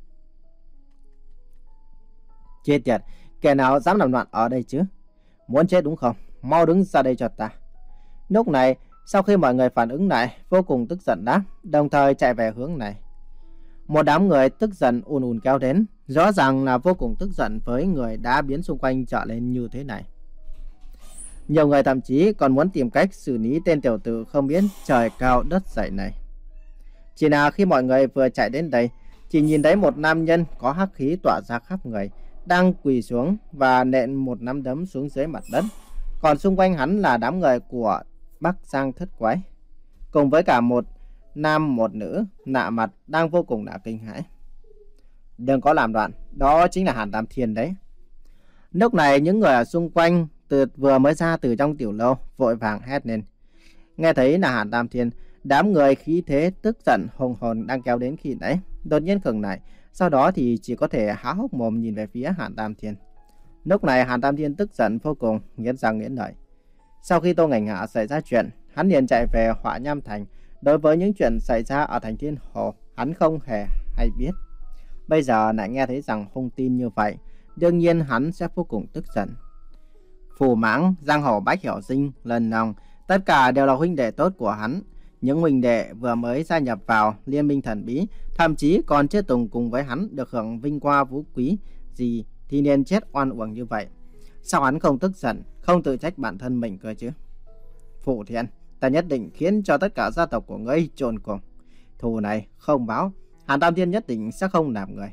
Chết tiệt, kẻ nào dám làm loạn ở đây chứ? Muốn chết đúng không? Mau đứng ra đây cho ta. Lúc này, sau khi mọi người phản ứng lại, vô cùng tức giận đáp, đồng thời chạy về hướng này. Một đám người tức giận ùn ùn kéo đến, rõ ràng là vô cùng tức giận với người đã biến xung quanh trở lên như thế này. Nhiều người thậm chí còn muốn tìm cách xử lý tên tiểu tử không biết trời cao đất dày này. Chỉ là khi mọi người vừa chạy đến đây, chỉ nhìn thấy một nam nhân có hắc khí tỏa ra khắp người, đang quỳ xuống và nện một nắm đấm xuống dưới mặt đất. Còn xung quanh hắn là đám người của Bắc Giang Thất Quái, cùng với cả một nam một nữ nạ mặt đang vô cùng là kinh hãi. Đừng có làm loạn, đó chính là Hàn Tam Thiên đấy. Lúc này những người ở xung quanh từ vừa mới ra từ trong tiểu lâu vội vàng hét lên. Nghe thấy là Hàn Tam Thiên, đám người khí thế tức giận hùng hồn đang kéo đến khi nãy đột nhiên khựng lại, sau đó thì chỉ có thể há hốc mồm nhìn về phía Hàn Tam Thiên. Lúc này Hàn Tam Thiên tức giận vô cùng, nghiến răng nghiến lợi. Sau khi Tô Ngành Hạ xảy ra chuyện, hắn liền chạy về Hỏa Nham Thành. Đối với những chuyện xảy ra ở thành Thiên Hồ, hắn không hề hay biết. Bây giờ lại nghe thấy rằng hung tin như vậy, đương nhiên hắn sẽ vô cùng tức giận. Phù Mãng, Giang Hồ Bách Hiểu Sinh, Lần Nòng, tất cả đều là huynh đệ tốt của hắn. Những huynh đệ vừa mới gia nhập vào Liên minh thần bí, thậm chí còn chưa từng cùng với hắn được hưởng vinh hoa vũ quý gì, thì nên chết oan uổng như vậy. Sao hắn không tức giận, không tự trách bản thân mình cơ chứ? Phù Thiên, ta nhất định khiến cho tất cả gia tộc của ngươi chôn cùng. Thù này không báo, Hàn Tam Thiên nhất định sẽ không làm người.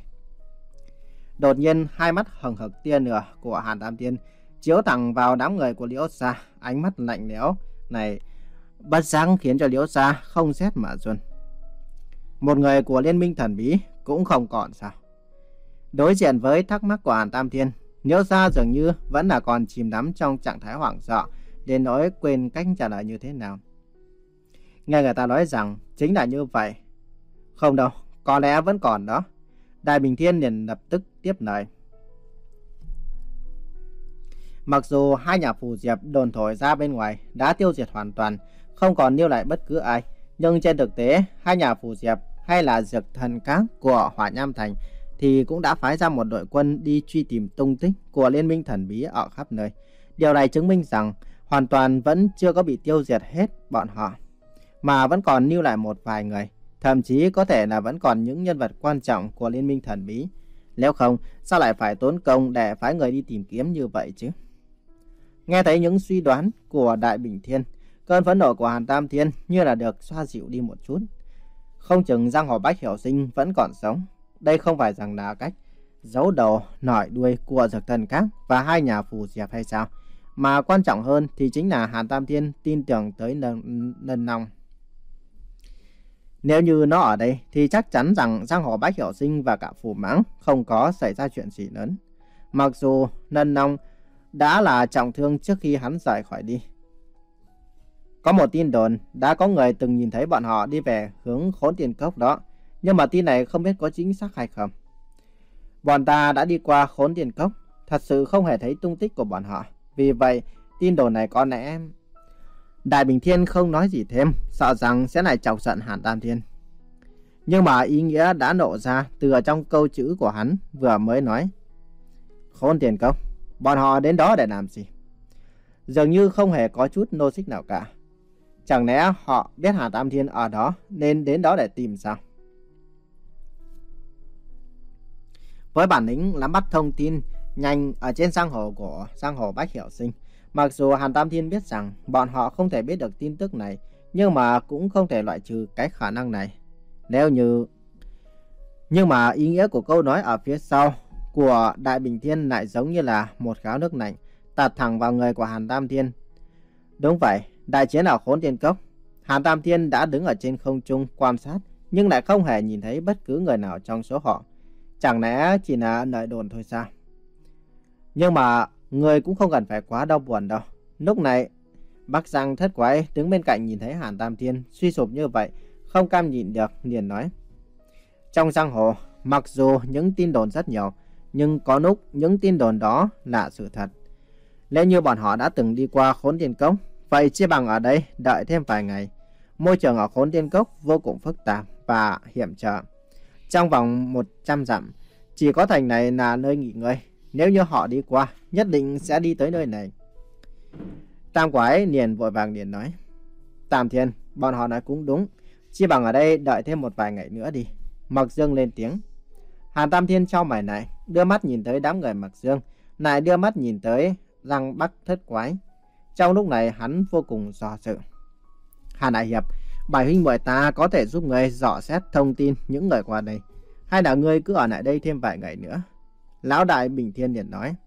Đột nhiên hai mắt hừng hực tia lửa của Hàn Tam Thiên chiếu thẳng vào đám người của Liễu Gia, ánh mắt lạnh lẽo này bất giác khiến cho Liễu Gia không rét mà run. Một người của Liên minh thần bí cũng không còn sao? Đối diện với thắc mắc của Hàn Tam Thiên, Liễu Gia dường như vẫn là còn chìm đắm trong trạng thái hoảng sợ, đến nỗi quên cách trả lời như thế nào. Nghe người ta nói rằng chính là như vậy. Không đâu, có lẽ vẫn còn đó. Đại Bình Thiên liền lập tức tiếp lời. Mặc dù hai nhà Phù Diệp đồn thổi ra bên ngoài đã tiêu diệt hoàn toàn, không còn lưu lại bất cứ ai, nhưng trên thực tế hai nhà Phù Diệp hay là Dược Thần Các của Hỏa Nham Thành thì cũng đã phái ra một đội quân đi truy tìm tung tích của Liên minh thần bí ở khắp nơi. Điều này chứng minh rằng hoàn toàn vẫn chưa có bị tiêu diệt hết bọn họ, mà vẫn còn lưu lại một vài người, thậm chí có thể là vẫn còn những nhân vật quan trọng của Liên minh thần bí. Nếu không, sao lại phải tốn công để phái người đi tìm kiếm như vậy chứ? Nghe thấy những suy đoán của Đại Bình Thiên, cơn phẫn nộ của Hàn Tam Thiên như là được xoa dịu đi một chút. Không chừng Giang Hồ Bách Hiểu Sinh vẫn còn sống. Đây không phải rằng là cách giấu đầu nổi đuôi của Dược Thần Các và hai nhà Phù Diệp hay sao? Mà quan trọng hơn thì chính là Hàn Tam Thiên tin tưởng tới Lần Nòng. Nếu như nó ở đây thì chắc chắn rằng Giang Hồ Bách Hiểu Sinh và cả Phù Mãng không có xảy ra chuyện gì lớn. Mặc dù Lần Nòng đã là trọng thương trước khi hắn rời khỏi đi. Có một tin đồn đã có người từng nhìn thấy bọn họ đi về hướng Khốn Tiền Cốc đó, nhưng mà tin này không biết có chính xác hay không. Bọn ta đã đi qua Khốn Tiền Cốc, thật sự không hề thấy tung tích của bọn họ. Vì vậy, tin đồn này có lẽ... Đại Bình Thiên không nói gì thêm, sợ rằng sẽ lại chọc giận Hàn Tam Thiên. Nhưng mà ý nghĩa đã nộ ra từ ở trong câu chữ của hắn vừa mới nói. Khốn Tiền Cốc, bọn họ đến đó để làm gì? Dường như không hề có chút logic nào cả. Chẳng lẽ họ biết Hàn Tam Thiên ở đó nên đến đó để tìm sao? Với bản lĩnh nắm bắt thông tin nhanh ở trên giang hồ của giang hồ Bách Hiểu Sinh, mặc dù Hàn Tam Thiên biết rằng bọn họ không thể biết được tin tức này, nhưng mà cũng không thể loại trừ cái khả năng này. Nếu như Nhưng mà ý nghĩa của câu nói ở phía sau của Đại Bình Thiên lại giống như là một gáo nước lạnh tạt thẳng vào người của Hàn Tam Thiên. Đúng vậy, đại chiến ở Khốn Tiên Cốc, Hàn Tam Thiên đã đứng ở trên không trung quan sát, nhưng lại không hề nhìn thấy bất cứ người nào trong số họ. Chẳng lẽ chỉ là lời đồn thôi sao? Nhưng mà người cũng không cần phải quá đau buồn đâu. Lúc này Bắc Giang Thất Quái đứng bên cạnh nhìn thấy Hàn Tam Thiên suy sụp như vậy, không cam nhịn được, liền nói: trong giang hồ, mặc dù những tin đồn rất nhiều, nhưng có lúc những tin đồn đó là sự thật. Nếu như bọn họ đã từng đi qua Khốn Tiên Cốc, vậy chia bằng ở đây đợi thêm vài ngày. Môi trường ở Khốn Tiên Cốc vô cùng phức tạp và hiểm trở. Trong vòng một trăm dặm, chỉ có thành này là nơi nghỉ ngơi. Nếu như họ đi qua, nhất định sẽ đi tới nơi này. Tam Quái liền vội vàng liền nói: Tam Thiên, bọn họ nói cũng đúng. Chia bằng ở đây đợi thêm một vài ngày nữa đi. Mặc Dương lên tiếng. Hàn Tam Thiên chau mày này, đưa mắt nhìn tới đám người Mặc Dương, lại đưa mắt nhìn tới Giang Bắc Thất Quái. Trong lúc này hắn vô cùng do dự. Hàn Đại Hiệp, bảy huynh muội ta có thể giúp người dò xét thông tin những người qua đây, hay là ngươi cứ ở lại đây thêm vài ngày nữa? Lão Đại Bình Thiên liền nói.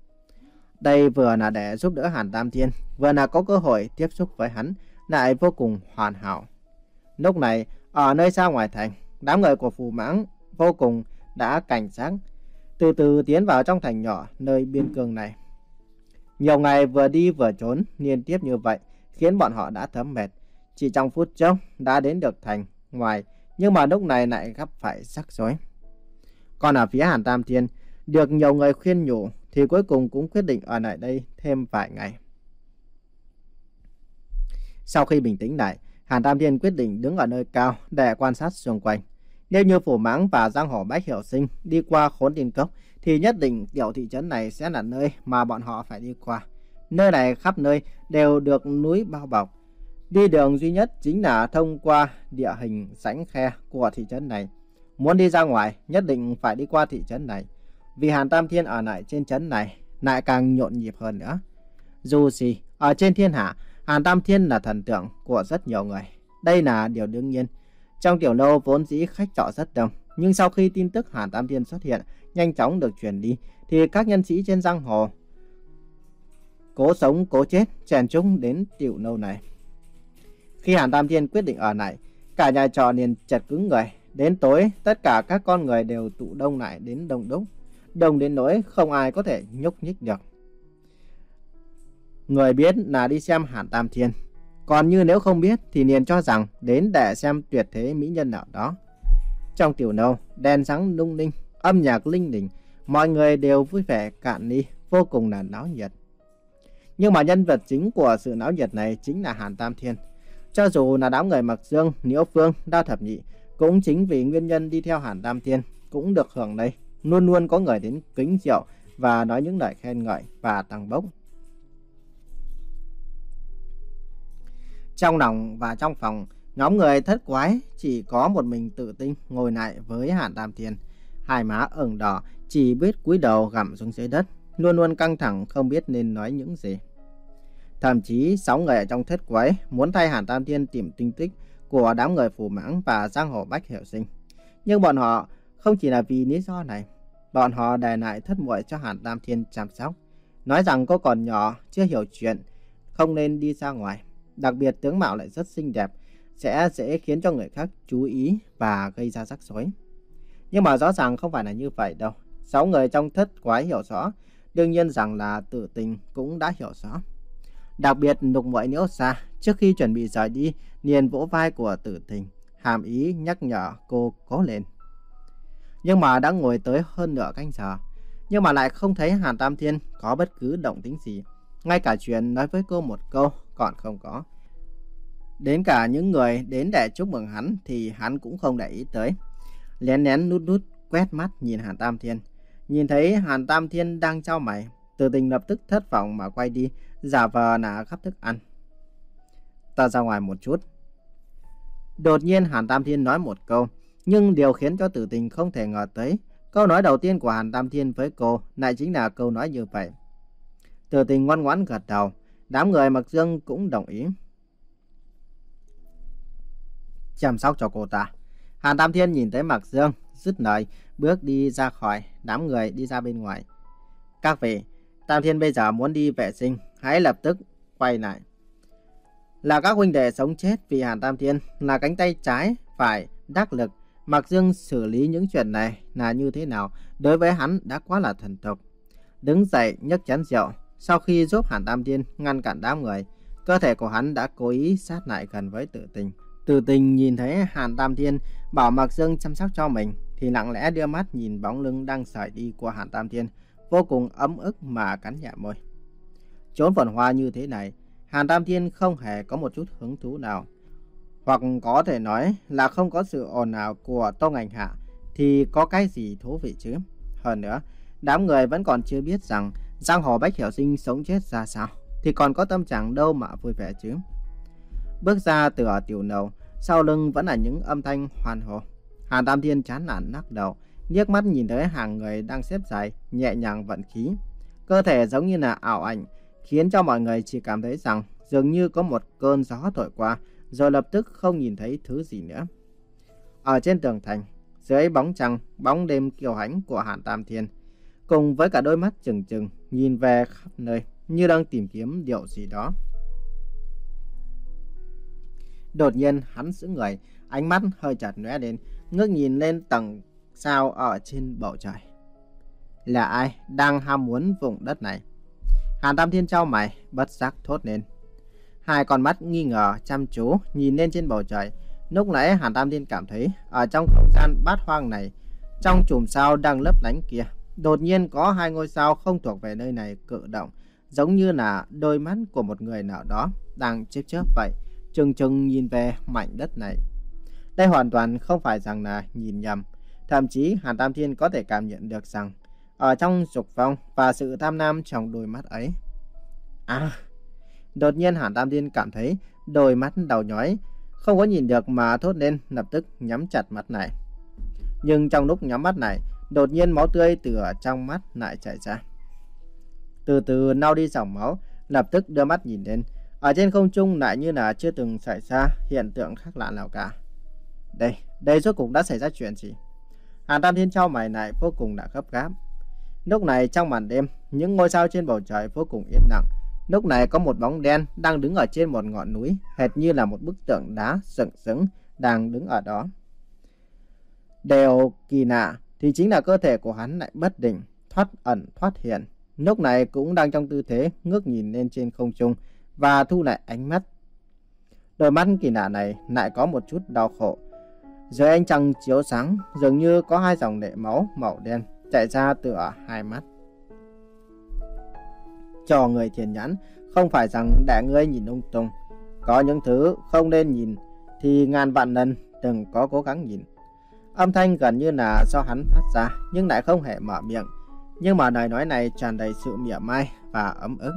Đây vừa là để giúp đỡ Hàn Tam Thiên, vừa là có cơ hội tiếp xúc với hắn, lại vô cùng hoàn hảo. Lúc này ở nơi xa ngoài thành, đám người của Phù Mãng vô cùng đã cảnh giác, từ từ tiến vào trong thành nhỏ nơi biên cương này. Nhiều ngày vừa đi vừa trốn liên tiếp như vậy khiến bọn họ đã thấm mệt. Chỉ trong phút chốc đã đến được thành ngoài, nhưng mà lúc này lại gặp phải rắc rối. Còn ở phía Hàn Tam Thiên, được nhiều người khuyên nhủ thì cuối cùng cũng quyết định ở lại đây thêm vài ngày. Sau khi bình tĩnh lại, Hàn Tam Thiên quyết định đứng ở nơi cao để quan sát xung quanh. Nếu như Phù Mãng và giang hồ Bách Hiểu Sinh đi qua Khốn Tiên Cốc, thì nhất định tiểu thị trấn này sẽ là nơi mà bọn họ phải đi qua. Nơi này khắp nơi đều được núi bao bọc. Đi đường duy nhất chính là thông qua địa hình rãnh khe của thị trấn này. Muốn đi ra ngoài, nhất định phải đi qua thị trấn này. Vì Hàn Tam Thiên ở lại trên trấn này lại càng nhộn nhịp hơn nữa. Dù gì, ở trên thiên hạ, Hàn Tam Thiên là thần tượng của rất nhiều người. Đây là điều đương nhiên. Trong tiểu lâu vốn dĩ khách trọ rất đông, nhưng sau khi tin tức Hàn Tam Thiên xuất hiện nhanh chóng được truyền đi, thì các nhân sĩ trên giang hồ cố sống cố chết chèn chung đến tiểu lâu này. Khi Hàn Tam Thiên quyết định ở lại, cả nhà trọ liền chật cứng người. Đến tối, tất cả các con người đều tụ đông lại đến đông đúc, đông đến nỗi không ai có thể nhúc nhích được. Người biết là đi xem Hàn Tam Thiên, còn như nếu không biết thì liền cho rằng đến để xem tuyệt thế mỹ nhân nào đó. Trong tiểu lâu, đèn sáng lung linh, âm nhạc linh đình, mọi người đều vui vẻ cạn ly, vô cùng là náo nhiệt. Nhưng mà nhân vật chính của sự náo nhiệt này chính là Hàn Tam Thiên. Cho dù là đám người Mặc Dương, Liễu Phương, Đao Thập Nhị, cũng chính vì nguyên nhân đi theo Hàn Tam Thiên cũng được hưởng đây, luôn luôn có người đến kính rượu và nói những lời khen ngợi và tăng bốc. Trong lòng và trong phòng, nhóm người Thất Quái chỉ có một mình Tự Tinh ngồi lại với Hàn Tam Thiên. Hai má ửng đỏ, chỉ biết cúi đầu gặm xuống dưới đất, luôn luôn căng thẳng không biết nên nói những gì. Thậm chí sáu người ở trong Thất Quái muốn thay Hàn Tam Thiên tìm tung tích của đám người Phù Mãng và giang hồ Bách Hiểu Sinh. Nhưng bọn họ không chỉ là vì lý do này. Bọn họ để lại thất muội cho Hàn Tam Thiên chăm sóc, nói rằng cô còn nhỏ chưa hiểu chuyện, không nên đi ra ngoài. Đặc biệt tướng mạo lại rất xinh đẹp, sẽ dễ khiến cho người khác chú ý và gây ra rắc rối. Nhưng mà rõ ràng không phải là như vậy đâu. Sáu người trong Thất Quái hiểu rõ, đương nhiên rằng là Tử Tình cũng đã hiểu rõ. Đặc biệt Lục Muội Liễu Xa trước khi chuẩn bị rời đi liền vỗ vai của Tử Tình, hàm ý nhắc nhở cô cố lên. Nhưng mà đã ngồi tới hơn nửa canh giờ, nhưng mà lại không thấy Hàn Tam Thiên có bất cứ động tĩnh gì. Ngay cả chuyện nói với cô một câu còn không có. Đến cả những người đến để chúc mừng hắn thì hắn cũng không để ý tới. Lén lén nút nút quét mắt nhìn Hàn Tam Thiên. Nhìn thấy Hàn Tam Thiên đang chau mày, Tử Tình lập tức thất vọng mà quay đi, giả vờ là gắp thức ăn. ta ra ngoài một chút. Đột nhiên Hàn Tam Thiên nói một câu, nhưng điều khiến cho Tử Tình không thể ngờ tới, câu nói đầu tiên của Hàn Tam Thiên với cô lại chính là câu nói như vậy. Tử Tình ngoan ngoãn gật đầu, đám người Mạc Dương cũng đồng ý. Chăm sóc cho cô ta. Hàn Tam Thiên nhìn thấy Mạc Dương, dứt lời, bước đi ra khỏi, đám người đi ra bên ngoài. Các vị, Tam Thiên bây giờ muốn đi vệ sinh, hãy lập tức quay lại. Là các huynh đệ sống chết vì Hàn Tam Thiên, là cánh tay trái, phải, đắc lực. Mạc Dương xử lý những chuyện này là như thế nào, đối với hắn đã quá là thần tốc. Đứng dậy nhấc chén rượu, sau khi giúp Hàn Tam Thiên ngăn cản đám người, cơ thể của hắn đã cố ý sát lại gần với Tử Tình. Tử Tình nhìn thấy Hàn Tam Thiên bảo Mạc Dương chăm sóc cho mình, thì lặng lẽ đưa mắt nhìn bóng lưng đang sải đi của Hàn Tam Thiên, vô cùng ấm ức mà cắn nhẹ môi. Trốn vườn hoa như thế này, Hàn Tam Thiên không hề có một chút hứng thú nào. Hoặc có thể nói là không có sự ồn ào của Tô Ngành Hạ thì có cái gì thú vị chứ. Hơn nữa, đám người vẫn còn chưa biết rằng giang hồ Bách Hiểu Sinh sống chết ra sao, thì còn có tâm trạng đâu mà vui vẻ chứ. Bước ra từ ở tiểu lầu, sau lưng vẫn là những âm thanh hoan hô. Hàn Tam Thiên chán nản lắc đầu, liếc mắt nhìn thấy hàng người đang xếp dài, nhẹ nhàng vận khí. Cơ thể giống như là ảo ảnh, khiến cho mọi người chỉ cảm thấy rằng dường như có một cơn gió thổi qua, rồi lập tức không nhìn thấy thứ gì nữa. Ở trên tường thành, dưới bóng trăng, bóng đêm kiêu hãnh của Hàn Tam Thiên, cùng với cả đôi mắt trừng trừng nhìn về khắp nơi như đang tìm kiếm điều gì đó. Đột nhiên hắn sững người, ánh mắt hơi chợt lóe lên, ngước nhìn lên tầng sao ở trên bầu trời. Là ai đang ham muốn vùng đất này? Hàn Tam Thiên chau mày, bất giác thốt lên. Hai con mắt nghi ngờ chăm chú nhìn lên trên bầu trời. Lúc nãy Hàn Tam Thiên cảm thấy ở trong không gian bát hoang này, trong chùm sao đang lấp lánh kia, đột nhiên có hai ngôi sao không thuộc về nơi này cử động, giống như là đôi mắt của một người nào đó đang chớp chớp vậy, chừng chừng nhìn về mảnh đất này. Đây hoàn toàn không phải rằng là nhìn nhầm. Thậm chí Hàn Tam Thiên có thể cảm nhận được rằng ở trong dục vọng và sự tham lam trong đôi mắt ấy. À, đột nhiên Hàn Tam Thiên cảm thấy đôi mắt đau nhói, không có nhìn được mà thốt lên, lập tức nhắm chặt mắt này. Nhưng trong lúc nhắm mắt này, đột nhiên máu tươi từ ở trong mắt lại chảy ra. Từ từ lau đi dòng máu, lập tức đưa mắt nhìn lên. Ở trên không trung lại như là chưa từng xảy ra hiện tượng khác lạ nào cả. Đây, đây rốt cuộc đã xảy ra chuyện gì? Hàn Tam Thiên chau mày lại vô cùng đã gấp gáp. Lúc này trong màn đêm, những ngôi sao trên bầu trời vô cùng yên lặng. Lúc này có một bóng đen đang đứng ở trên một ngọn núi, hệt như là một bức tượng đá sừng sững đang đứng ở đó. Điều kỳ lạ thì chính là cơ thể của hắn lại bất định, thoát ẩn thoát hiện. Lúc này cũng đang trong tư thế ngước nhìn lên trên không trung và thu lại ánh mắt. Đôi mắt kỳ lạ này lại có một chút đau khổ. Dưới ánh trăng chiếu sáng, dường như có hai dòng lệ máu màu đen chảy ra từ ở hai mắt. Cho người thiền nhãn, không phải rằng để ngươi nhìn lung tung. Có những thứ không nên nhìn thì ngàn vạn lần đừng có cố gắng nhìn. Âm thanh gần như là do hắn phát ra, nhưng lại không hề mở miệng. Nhưng mà lời nói này tràn đầy sự mỉa mai và ấm ức.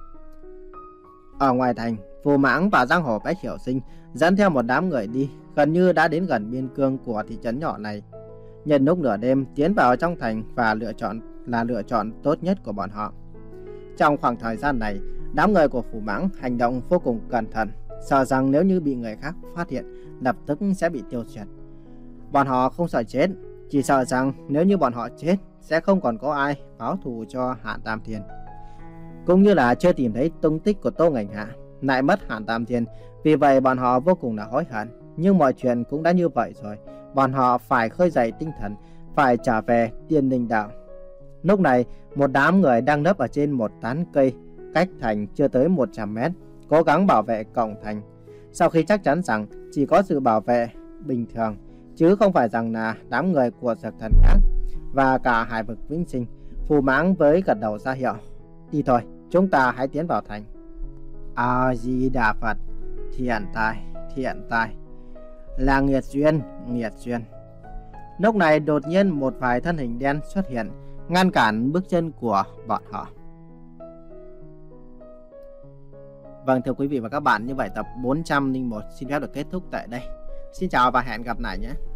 Ở ngoài thành, Phù Mãng và giang hồ Bách Hiểu Sinh dẫn theo một đám người đi, gần như đã đến gần biên cương của thị trấn nhỏ này. Nhân lúc nửa đêm tiến vào trong thành và lựa chọn là lựa chọn tốt nhất của bọn họ. Trong khoảng thời gian này, đám người của Phù Mãng hành động vô cùng cẩn thận, sợ rằng nếu như bị người khác phát hiện, lập tức sẽ bị tiêu diệt. Bọn họ không sợ chết, chỉ sợ rằng nếu như bọn họ chết, sẽ không còn có ai báo thù cho Hàn Tam Thiên. Cũng như là chưa tìm thấy tung tích của Tô Ngành Hạ, lại mất Hàn Tam Thiên, vì vậy bọn họ vô cùng là hối hận. Nhưng mọi chuyện cũng đã như vậy rồi, bọn họ phải khơi dậy tinh thần, phải trở về Tiên Linh Đạo. Lúc này, một đám người đang nấp ở trên một tán cây, cách thành chưa tới một trăm mét, cố gắng bảo vệ cổng thành. Sau khi chắc chắn rằng chỉ có sự bảo vệ bình thường, chứ không phải rằng là đám người của Dược Thần Nhãn và cả Hải Vực Vĩnh Sinh, Phù Mãng với gật đầu ra hiệu. Đi thôi, chúng ta hãy tiến vào thành. A Di Đà Phật. Thiện tài, thiện tài. Là nghiệt duyên, nghiệt duyên. Lúc này đột nhiên một vài thân hình đen xuất hiện, ngăn cản bước chân của bọn họ. Vâng, thưa quý vị và các bạn, như vậy tập bốn trăm lẻ một xin phép được kết thúc tại đây. Xin chào và hẹn gặp lại nhé.